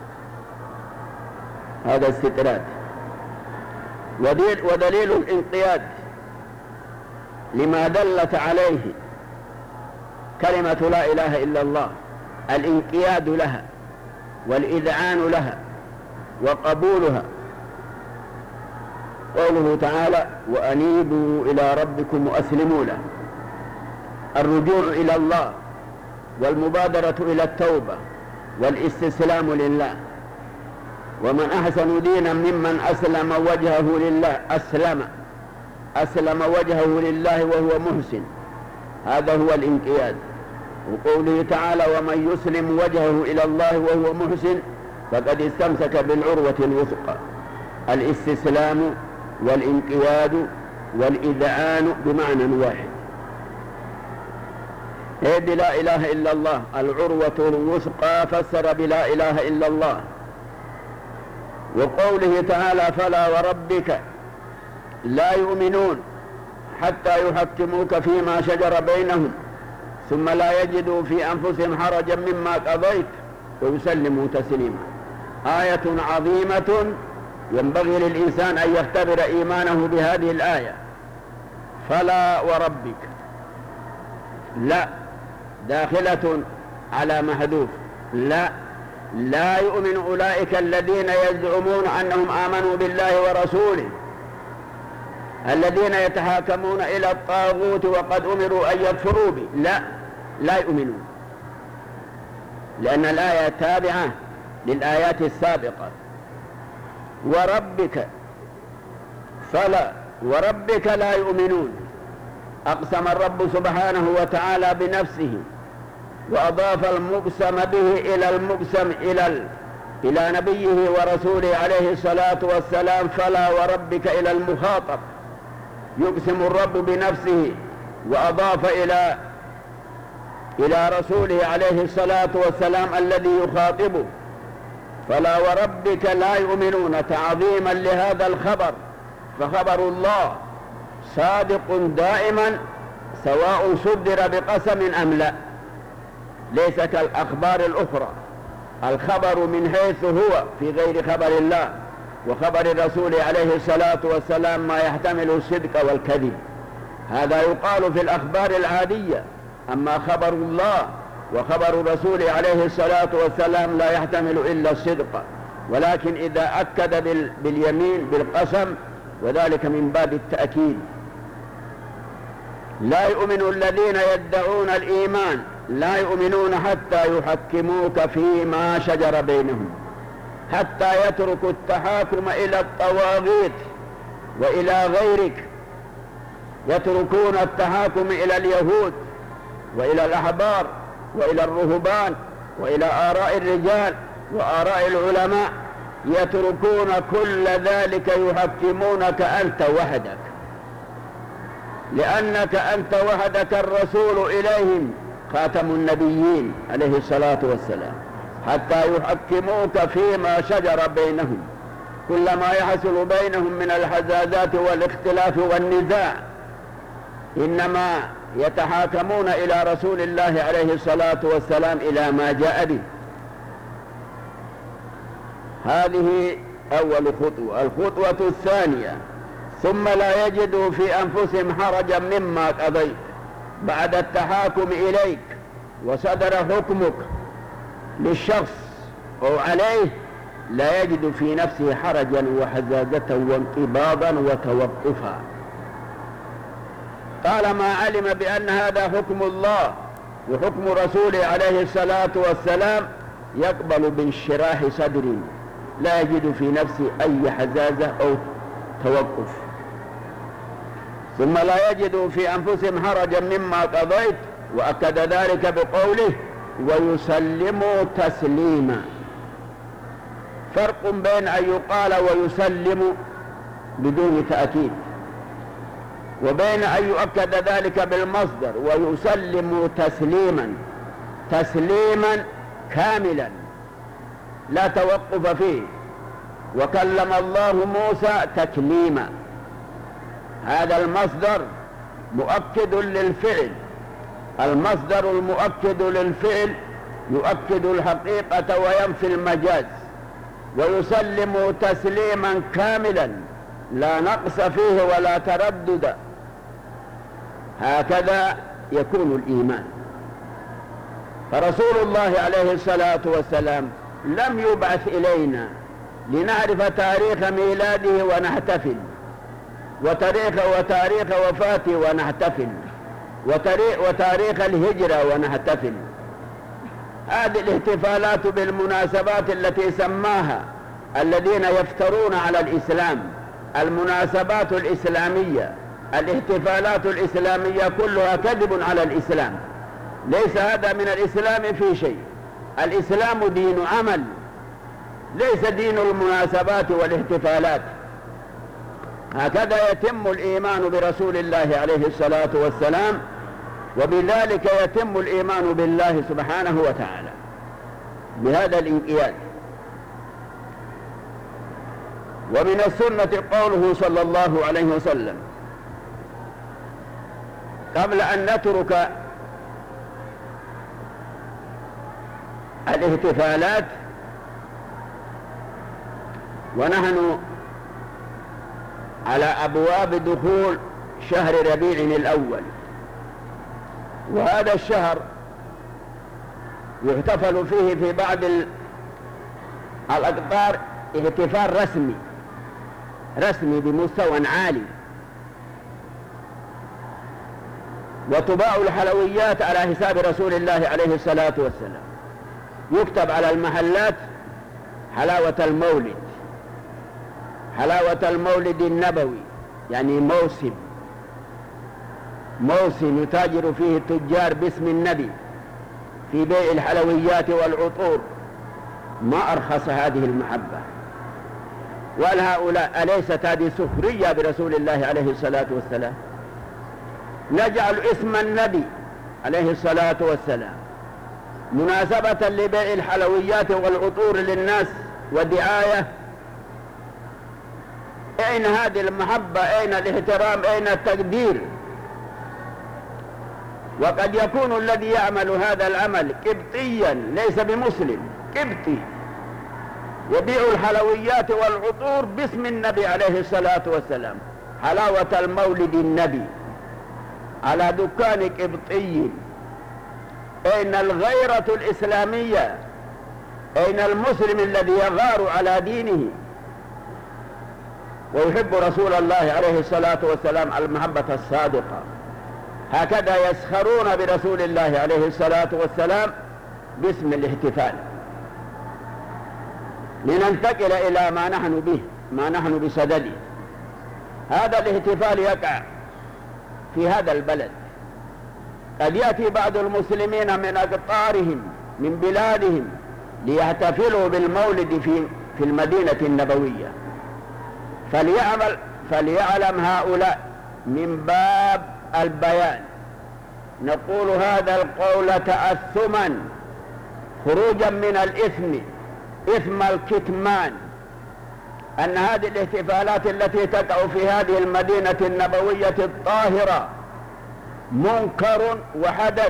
هذا استطراد. ودليل الانقياد لما دلت عليه كلمة لا إله إلا الله الانقياد لها والإذعان لها وقبولها. قوله تعالى: وأنيبوا إلى ربكم وأسلموا له. الرجوع إلى الله والمبادرة إلى التوبة والاستسلام لله. ومن أحسن دينا ممن أسلم وجهه لله أسلم أسلم وجهه لله وهو محسن، هذا هو الانقياد. وقوله تعالى: ومن يسلم وجهه إلى الله وهو محسن فقد استمسك بالعروة الوثقى. الاستسلام والانقياد والإذعان بمعنى واحد. هي بلا إله إلا الله العروة الوثقى، فسر بلا إله إلا الله. وقوله تعالى: فلا وربك لا يؤمنون حتى يحكموك فيما شجر بينهم ثم لا يجدوا في أنفسهم حرجا مما قضيت ويسلموا تسليما. آية عظيمة ينبغي للإنسان أن يختبر إيمانه بهذه الآية. فلا وربك، لا داخلة على محذوف، لا لا يؤمن أولئك الذين يزعمون أنهم آمنوا بالله ورسوله، الذين يتحاكمون إلى الطاغوت وقد أمروا أن يكفروا به، لا لا يؤمنون، لأن الآية تابعة للآيات السابقة. وربك، فلا وربك لا يؤمنون. أقسم الرب سبحانه وتعالى بنفسه وأضاف المقسم به إلى المقسم إلى ال... إلى نبيه ورسوله عليه الصلاة والسلام. فلا وربك إلى المخاطب، يقسم الرب بنفسه وأضاف إلى إلى رسوله عليه الصلاة والسلام الذي يخاطبه. فلا وربك لا يؤمنون تعظيما لهذا الخبر، فخبر الله صادق دائما سواء صدر بقسم أم لا، ليس كالأخبار الأخرى. الخبر من حيث هو في غير خبر الله وخبر الرسول عليه الصلاة والسلام ما يحتمل الصدق والكذب، هذا يقال في الأخبار العادية. أما خبر الله وخبر الرسول عليه الصلاة والسلام لا يحتمل إلا الصدق، ولكن إذا أكد باليمين بالقسم وذلك من باب التأكيد. لا يؤمن الذين يدعون الإيمان، لا يؤمنون حتى يحكموك فيما شجر بينهم، حتى يتركوا التحاكم إلى الطواغيت وإلى غيرك، يتركون التحاكم إلى اليهود وإلى الأحبار وإلى الرهبان وإلى آراء الرجال وآراء العلماء، يتركون كل ذلك يحكمونك أنت وحدك، لأنك أنت وحدك الرسول إليهم خاتم النبيين عليه الصلاة والسلام، حتى يحكموك فيما شجر بينهم. كل ما يحصل بينهم من الحزازات والاختلاف والنزاع إنما يتحاكمون إلى رسول الله عليه الصلاة والسلام إلى ما جاء به. هذه أول خطوة. الخطوة الثانية: ثم لا يجدوا في أنفسهم حرجا مما قضيت. بعد التحاكم إليك وصدر حكمك للشخص أو عليه، لا يجد في نفسه حرجا وحزازة وانقباضا وتوقفا، طالما علم بأن هذا حكم الله وحكم رسوله عليه الصلاة والسلام، يقبل بانشراح صدر، لا يجد في نفسه أي حزازة أو توقف. ثم لا يجدوا في أنفسهم حرجا مما قضيت، وأكد ذلك بقوله: ويسلموا تسليما. فرق بين أن يقال ويسلم بدون تأكيد، وبين أن يؤكد ذلك بالمصدر ويسلموا تسليما، تسليما كاملا لا توقف فيه. وكلم الله موسى تكليما، هذا المصدر مؤكد للفعل، المصدر المؤكد للفعل يؤكد الحقيقة وينفي المجاز، ويسلم تسليما كاملا لا نقص فيه ولا تردد. هكذا يكون الإيمان. فرسول الله عليه الصلاة والسلام لم يبعث إلينا لنعرف تاريخ ميلاده ونحتفل، وتاريخ وتاريخ وفاته ونحتفل، وتاريخ الهجرة ونحتفل. هذه الاحتفالات بالمناسبات التي سماها الذين يفترون على الإسلام المناسبات الإسلامية، الاحتفالات الإسلامية كلها كذب على الإسلام، ليس هذا من الإسلام في شيء. الإسلام دين عمل، ليس دين المناسبات والاحتفالات. هكذا يتم الإيمان برسول الله عليه الصلاة والسلام، وبذلك يتم الإيمان بالله سبحانه وتعالى بهذا الانقياد. ومن السنة قوله صلى الله عليه وسلم قبل أن نترك الاحتفالات ونحن على أبواب دخول شهر ربيع الأول، وهذا الشهر يحتفل فيه في بعض الأقطار احتفال رسمي رسمي بمستوى عالي، وتباع الحلويات على حساب رسول الله عليه الصلاة والسلام. يكتب على المحلات حلاوة المولد، حلاوة المولد النبوي، يعني موسم موسم يتاجر فيه التجار باسم النبي في بيع الحلويات والعطور. ما أرخص هذه المحبة. والهؤلاء أليست هذه سخرية برسول الله عليه الصلاة والسلام؟ نجعل اسم النبي عليه الصلاة والسلام مناسبة لبيع الحلويات والعطور للناس ودعاية. أين هذه المحبة؟ أين الاحترام؟ أين التقدير؟ وقد يكون الذي يعمل هذا العمل قبطيا ليس بمسلم، قبطي يبيع الحلويات والعطور باسم النبي عليه الصلاة والسلام، حلاوة المولد النبي على دكان قبطي. أين الغيرة الإسلامية؟ أين المسلم الذي يغار على دينه ويحب رسول الله عليه الصلاة والسلام المحبة الصادقة؟ هكذا يسخرون برسول الله عليه الصلاة والسلام باسم الاحتفال. لننتقل إلى ما نحن به، ما نحن بصدده. هذا الاحتفال يقع في هذا البلد. قد يأتي بعض المسلمين من أقطارهم من بلادهم ليحتفلوا بالمولد في في المدينة النبوية، فليعمل فليعلم هؤلاء من باب البيان نقول هذا القول تأثما خروجا من الإثم، إثم الكتمان، أن هذه الاحتفالات التي تقع في هذه المدينة النبوية الطاهرة منكر وحدث،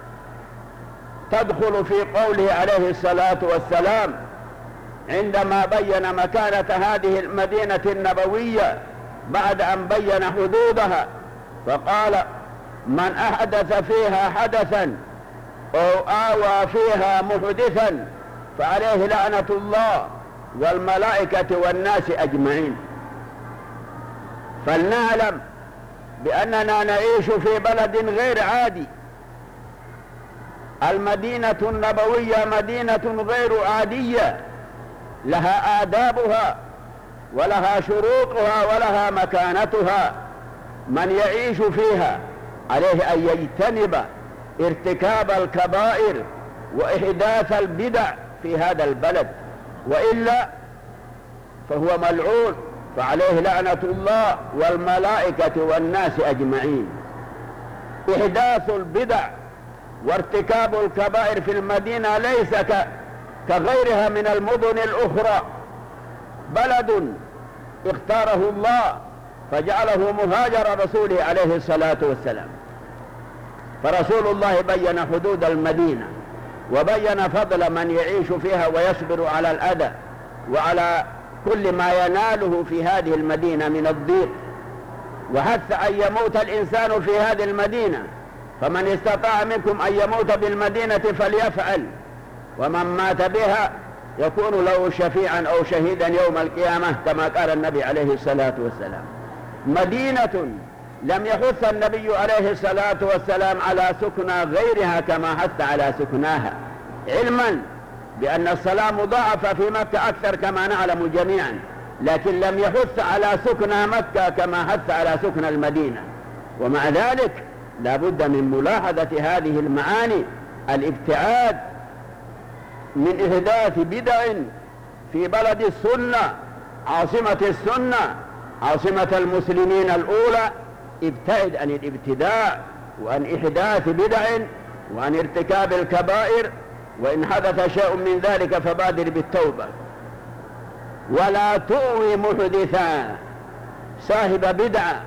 تدخل في قوله عليه الصلاة والسلام عندما بين مكانة هذه المدينة النبوية بعد أن بين حدودها، فقال من أحدث فيها حدثا أو آوى فيها محدثا فعليه لعنة الله والملائكة والناس أجمعين. فلنعلم بأننا نعيش في بلد غير عادي. المدينة النبوية مدينة غير عادية، لها آدابها ولها شروطها ولها مكانتها. من يعيش فيها عليه أن يجتنب ارتكاب الكبائر وإحداث البدع في هذا البلد، وإلا فهو ملعون فعليه لعنة الله والملائكة والناس أجمعين. إحداث البدع وارتكاب الكبائر في المدينة ليس كغيرها من المدن الأخرى، بلد اختاره الله فجعله مهاجر رسوله عليه الصلاة والسلام. فرسول الله بين حدود المدينة وبين فضل من يعيش فيها ويصبر على الأذى وعلى كل ما يناله في هذه المدينة من الضيق، وحث أن يموت الإنسان في هذه المدينة، فمن استطاع منكم أن يموت بالمدينة فليفعل، ومن مات بها يكون له شفيعا أو شهيدا يوم القيامة كما قال النبي عليه الصلاة والسلام. مدينة لم يحث النبي عليه الصلاة والسلام على سكنى غيرها كما حث على سكناها، علما بأن الصلاة مضاعفة في مكة أكثر كما نعلم جميعا، لكن لم يحث على سكنى مكة كما حث على سكنى المدينة. ومع ذلك لا بد من ملاحظة هذه المعاني، الابتعاد من إحداث بدع في بلد السنة، عاصمة السنة، عاصمة المسلمين الأولى. ابتعد عن الابتداع وعن إحداث بدع وعن ارتكاب الكبائر، وإن حدث شيء من ذلك فبادر بالتوبة، ولا تؤوي محدثا صاحب بدعة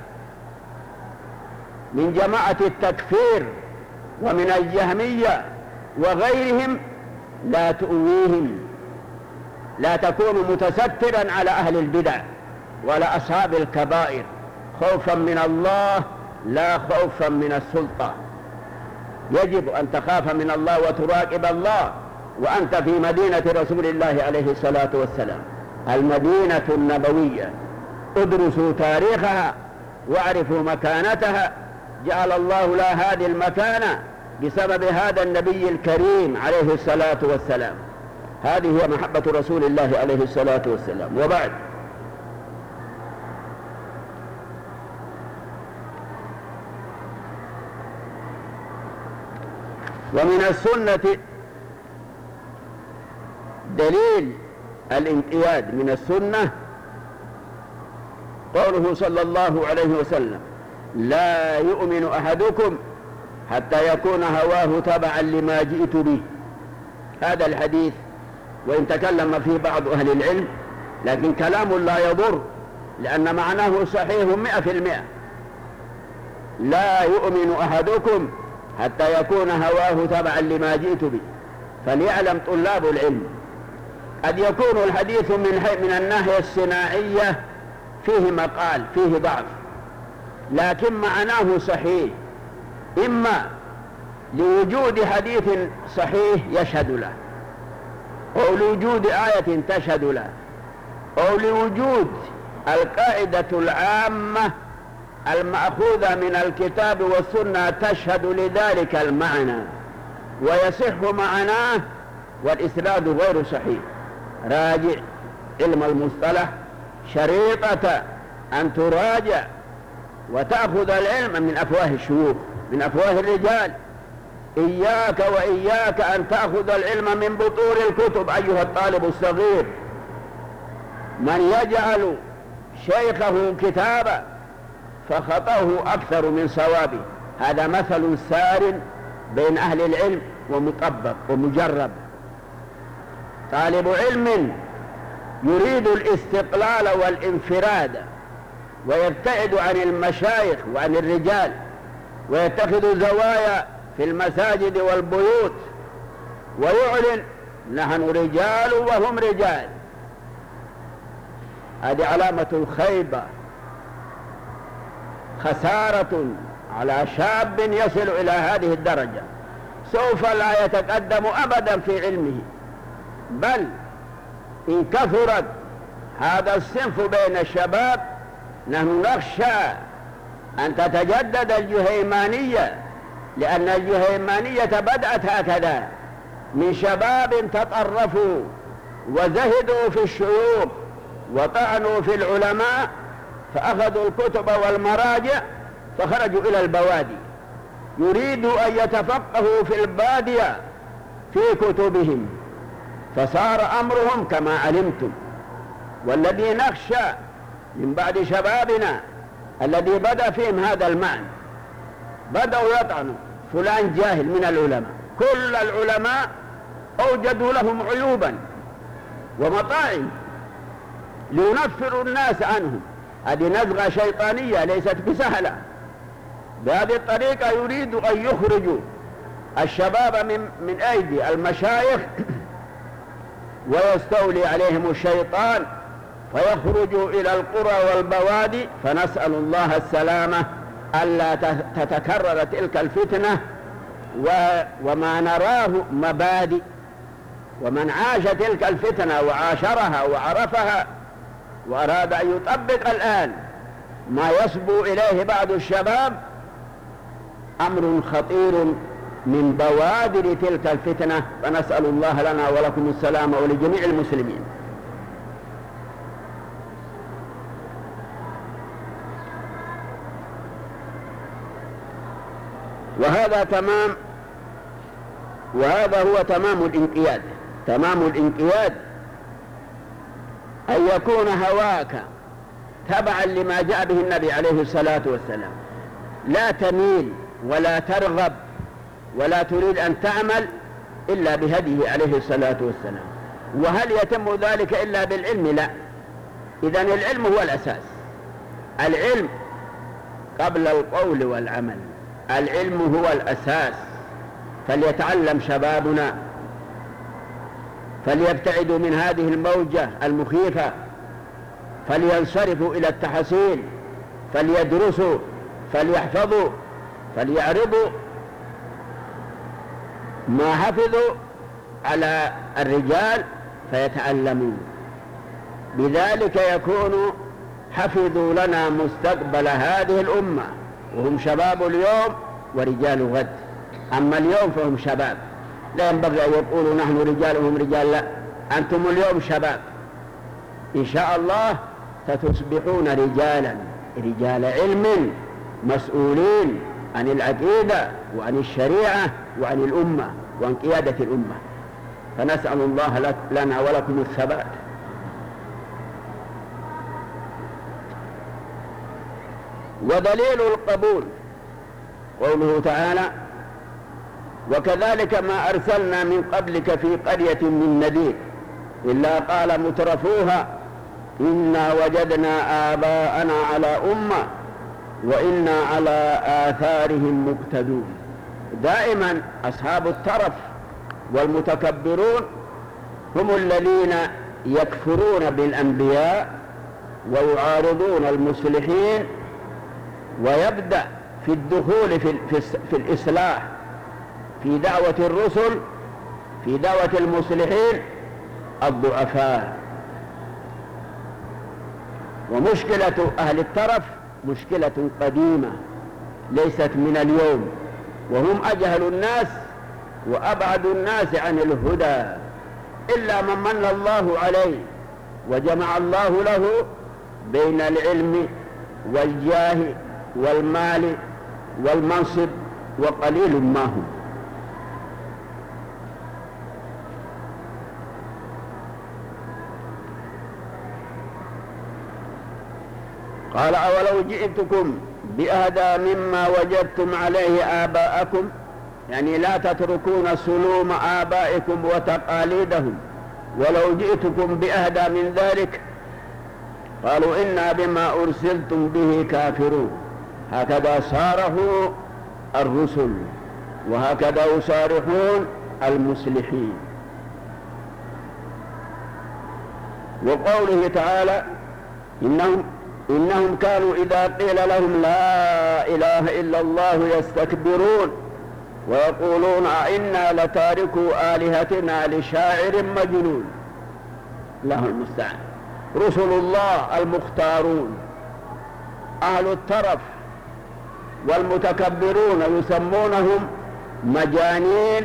من جماعة التكفير ومن الجهمية وغيرهم، لا تؤويهم، لا تكون متسترا على أهل البدع ولا أصحاب الكبائر، خوفا من الله لا خوفا من السلطة. يجب أن تخاف من الله وتراقب الله وأنت في مدينة رسول الله عليه الصلاة والسلام، المدينة النبوية. ادرسوا تاريخها واعرفوا مكانتها، جعل الله لها هذه المكانة بسبب هذا النبي الكريم عليه الصلاة والسلام. هذه هي محبة رسول الله عليه الصلاة والسلام. وبعد، ومن السنة دليل الانقياد من السنة قوله صلى الله عليه وسلم: لا يؤمن أحدكم حتى يكون هواه تبعا لما جئت به. هذا الحديث وإن تكلم فيه بعض أهل العلم لكن كلام لا يضر، لأن معناه صحيح مئة في المئة. لا يؤمن أحدكم حتى يكون هواه تبعا لما جئت به. فليعلم طلاب العلم قد يكون الحديث من, من الناحية الصناعية فيه مقال، فيه ضعف، لكن معناه صحيح، إما لوجود حديث صحيح يشهد له، أو لوجود آية تشهد له، أو لوجود القاعدة العامة المأخوذة من الكتاب والسنة تشهد لذلك المعنى ويصح معناه والإسناد غير صحيح. راجع علم المصطلح شريطة أن تراجع وتأخذ العلم من أفواه الشيوخ، من أفواه الرجال. إياك وإياك أن تأخذ العلم من بطور الكتب أيها الطالب الصغير. من يجعل شيخه كتابا فخطأه أكثر من صوابه. هذا مثل سار بين أهل العلم ومطبق ومجرب. طالب علم يريد الاستقلال والانفراد ويبتعد عن المشايخ وعن الرجال ويتخذ زوايا في المساجد والبيوت ويعلن: نحن رجال وهم رجال. هذه علامة الخيبة، خسارة على شاب يصل إلى هذه الدرجة، سوف لا يتقدم أبدا في علمه. بل إن كثرت هذا الصنف بين الشباب نحن نخشى أن تتجدد الجهيمانية، لأن الجهيمانية بدأت هكذا من شباب تطرفوا وزهدوا في الشيوخ وطعنوا في العلماء فأخذوا الكتب والمراجع فخرجوا إلى البوادي، يريدوا أن يتفقهوا في البادية في كتبهم، فصار أمرهم كما علمتم. والذي نخشى من بعد شبابنا الذي بدأ فيهم هذا المعنى، بدأوا يطعنوا: فلان جاهل من العلماء، كل العلماء أوجدوا لهم عيوبا ومطاعم لينفروا الناس عنهم. هذه نزغة شيطانية ليست بسهلة. بهذه الطريقة يريد أن يخرجوا الشباب من, من أيدي المشايخ ويستولي عليهم الشيطان فيخرجوا إلى القرى والبوادي. فنسأل الله السلامة ألا تتكرر تلك الفتنة، وما نراه مبادئ. ومن عاش تلك الفتنة وعاشرها وعرفها وأراد أن يطبق الآن ما يصبو إليه بعض الشباب أمر خطير من بوادر تلك الفتنة. فنسأل الله لنا ولكم السلام ولجميع المسلمين. وهذا تمام وهذا هو تمام الانقياد. تمام الانقياد أن يكون هواك تبعا لما جاء به النبي عليه الصلاة والسلام، لا تميل ولا ترغب ولا تريد أن تعمل إلا بهديه عليه الصلاة والسلام. وهل يتم ذلك إلا بالعلم؟ لا. إذن العلم هو الأساس. العلم قبل القول والعمل. العلم هو الأساس. فليتعلم شبابنا، فليبتعدوا من هذه الموجة المخيفة، فلينصرفوا إلى التحصيل، فليدرسوا، فليحفظوا، فليعرضوا ما حفظوا على الرجال فيتعلمون. بذلك يكون حفظوا لنا مستقبل هذه الأمة، وهم شباب اليوم ورجال غد. أما اليوم فهم شباب، لا ينبغي أن يقولوا نحن رجال وهم رجال، لا، أنتم اليوم شباب. إن شاء الله ستصبحون رجالا، رجال علم مسؤولين عن العقيدة وعن الشريعة وعن الأمة وعن قيادة الأمة. فنسأل الله لنا ولكم الثبات. ودليل القبول قوله تعالى: وكذلك ما أرسلنا من قبلك في قرية من نذير إلا قال مترفوها إنا وجدنا آباءنا على أمة وإنا على آثارهم مقتدون. دائما أصحاب الترف والمتكبرون هم الذين يكفرون بالأنبياء ويعارضون المصلحين، ويبدأ في الدخول في, في, في الإصلاح في دعوة الرسل، في دعوة المصلحين الضعفاء. ومشكلة أهل الترف مشكلة قديمة ليست من اليوم، وهم أجهل الناس وأبعد الناس عن الهدى، إلا من من الله عليه وجمع الله له بين العلم والجاه والمال والمنصب، وقليل ما هم. قال: أولو جئتكم بأهدى مما وجدتم عليه آباءكم، يعني لا تتركون سلوم آبائكم وتقاليدهم، ولو جئتكم بأهدى من ذلك قالوا إنا بما أرسلتم به كافرون. هكذا صارحوا الرسل، وهكذا يصارحون المصلحين. وقوله تعالى: إنهم إنهم كانوا إذا قيل لهم لا إله إلا الله يستكبرون ويقولون أئنا لتاركوا آلهتنا لشاعر مجنون. الله المستعان. رسل الله المختارون أهل الترف والمتكبرون يسمونهم مجانين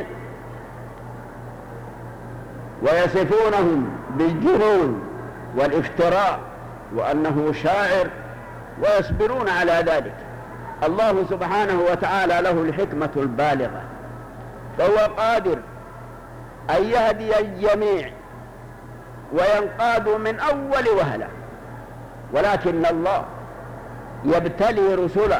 ويصفونهم بالجنون والافتراء وأنه شاعر، ويصبرون على ذلك. الله سبحانه وتعالى له الحكمة البالغة، فهو قادر أن يهدي الجميع وينقادوا من أول وهلة، ولكن الله يبتلي رسله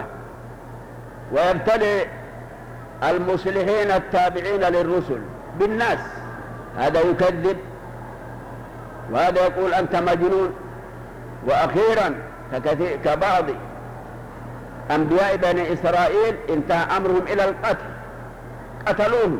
ويبتلي المصلحين التابعين للرسل بالناس هذا يكذب وهذا يقول أنت مجنون. وأخيرا كبعض أنبياء بني إسرائيل انتهى أمرهم إلى القتل، قتلوهم.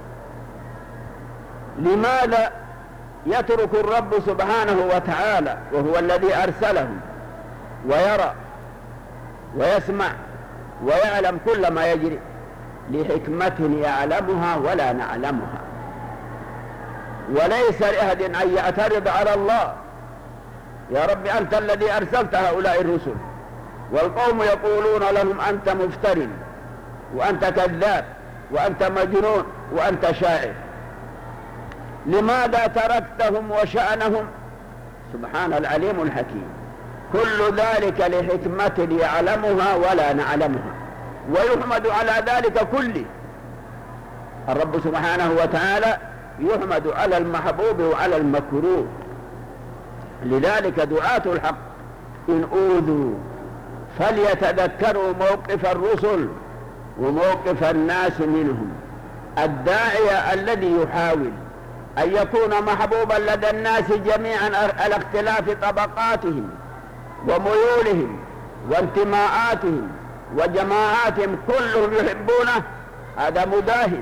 لماذا يترك الرب سبحانه وتعالى وهو الذي أرسلهم ويرى ويسمع ويعلم كل ما يجري؟ لحكمة يعلمها ولا نعلمها. وليس لأحد أن يعترض على الله: يا رب أنت الذي أرسلت هؤلاء الرسل، والقوم يقولون لهم أنت مفتر وأنت كذاب وأنت مجنون وأنت شاعر، لماذا تركتهم وشأنهم؟ سبحان العليم الحكيم. كل ذلك لحكمة يعلمها ولا نعلمها، ويحمد على ذلك كله. الرب سبحانه وتعالى يحمد على المحبوب وعلى المكروه. لذلك دعاة الحق إن أوذوا فليتذكروا موقف الرسل وموقف الناس منهم. الداعية الذي يحاول أن يكون محبوبا لدى الناس جميعا على اختلاف طبقاتهم وميولهم وانتماءاتهم وجماعاتهم، كلهم يحبونه، هذا مداهن.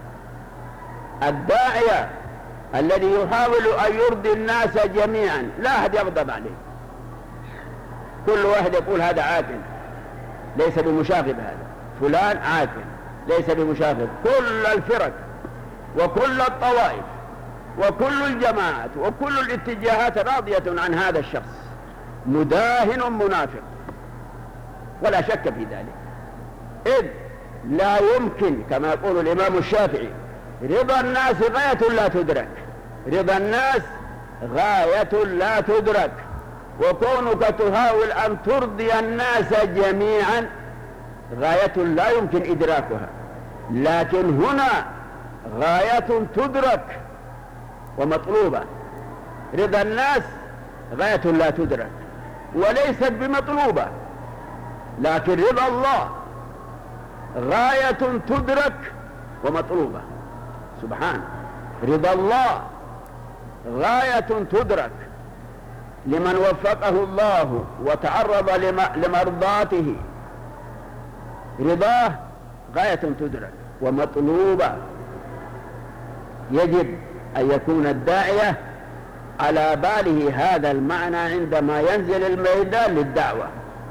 الداعية الذي يحاول أن يرضي الناس جميعا لا أحد يغضب عليه، كل واحد يقول هذا عاقل ليس بمشاغب، هذا فلان عاقل ليس بمشاغب. كل الفرق وكل الطوائف وكل الجماعات وكل الاتجاهات راضية عن هذا الشخص، مداهن منافق ولا شك في ذلك. إذ لا يمكن كما يقول الإمام الشافعي: رضا الناس غاية لا تدرك. رضا الناس غاية لا تدرك، وكونك تحاول أن ترضي الناس جميعا غاية لا يمكن إدراكها. لكن هنا غاية تدرك ومطلوبة. رضا الناس غاية لا تدرك وليست بمطلوبة، لكن رضا الله غاية تدرك ومطلوبة. سبحانه، رضا الله غاية تدرك لمن وفقه الله وتعرض لمرضاته. رضاه غاية تدرك ومطلوبة. يجب أن يكون الداعية على باله هذا المعنى عندما ينزل الميدان للدعوة.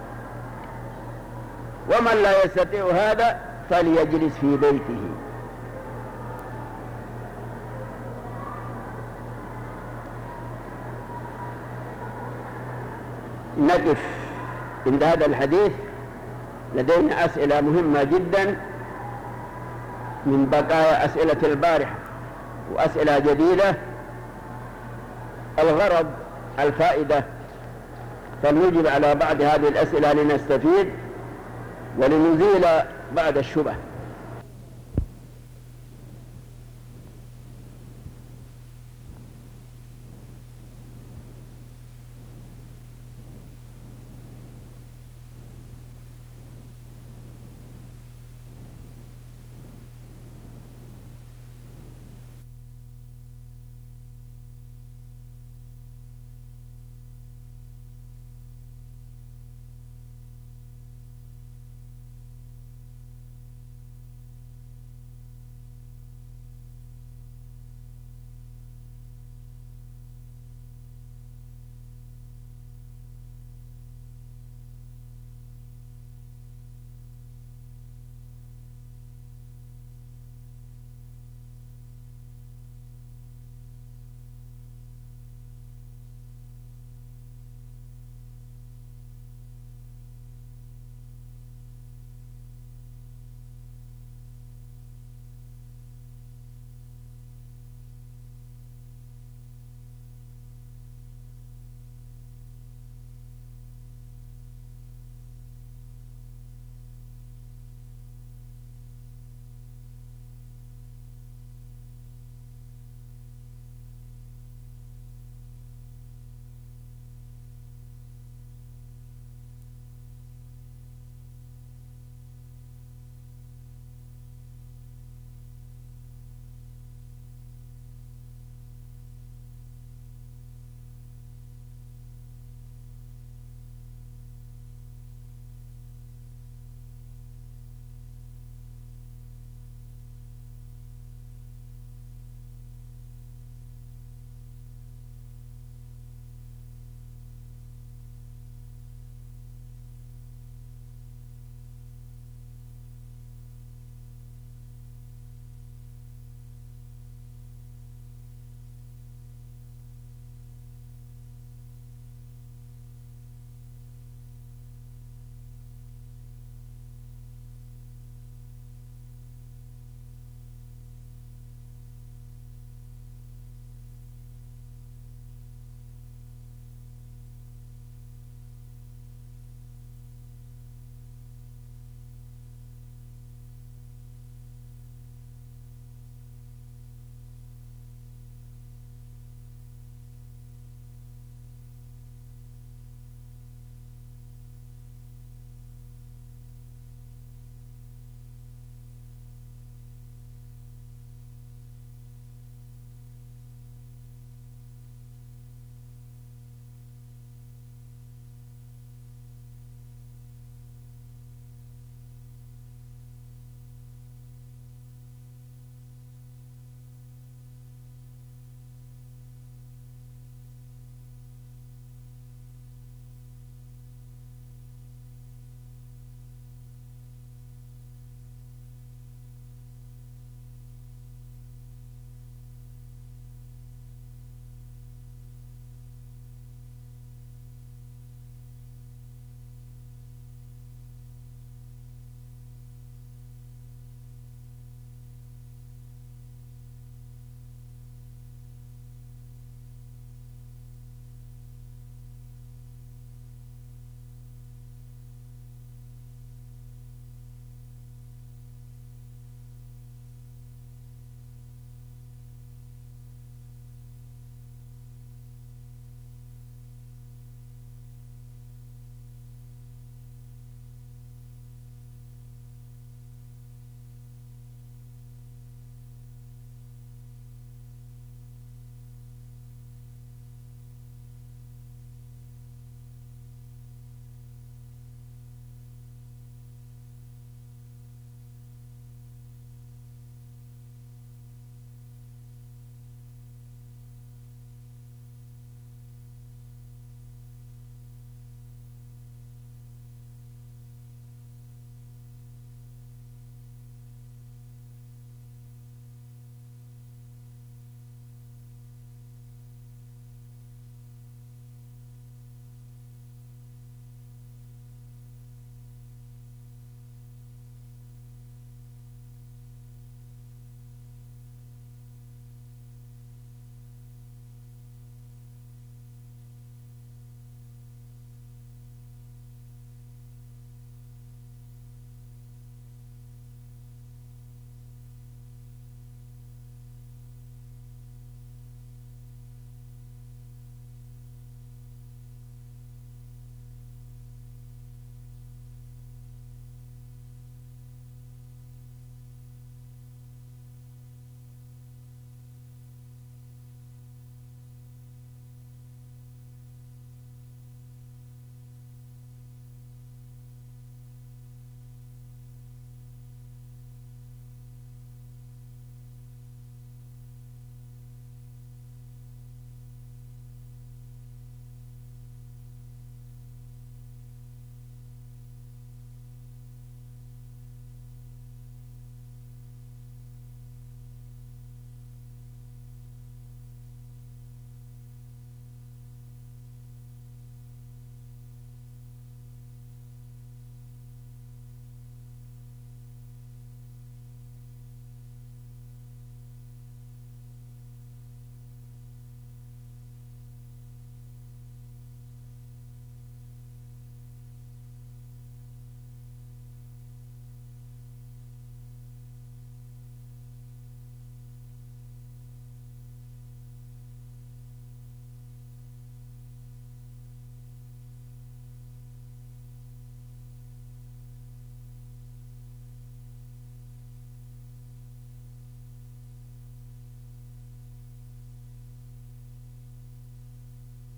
ومن لا يستطيع هذا فليجلس في بيته. نقف عند هذا الحديث. لدينا أسئلة مهمة جدا من بقايا أسئلة البارحة وأسئلة جديدة. الغرض الفائدة، فلنجب على بعض هذه الأسئلة لنستفيد ولنزيل بعض الشبه.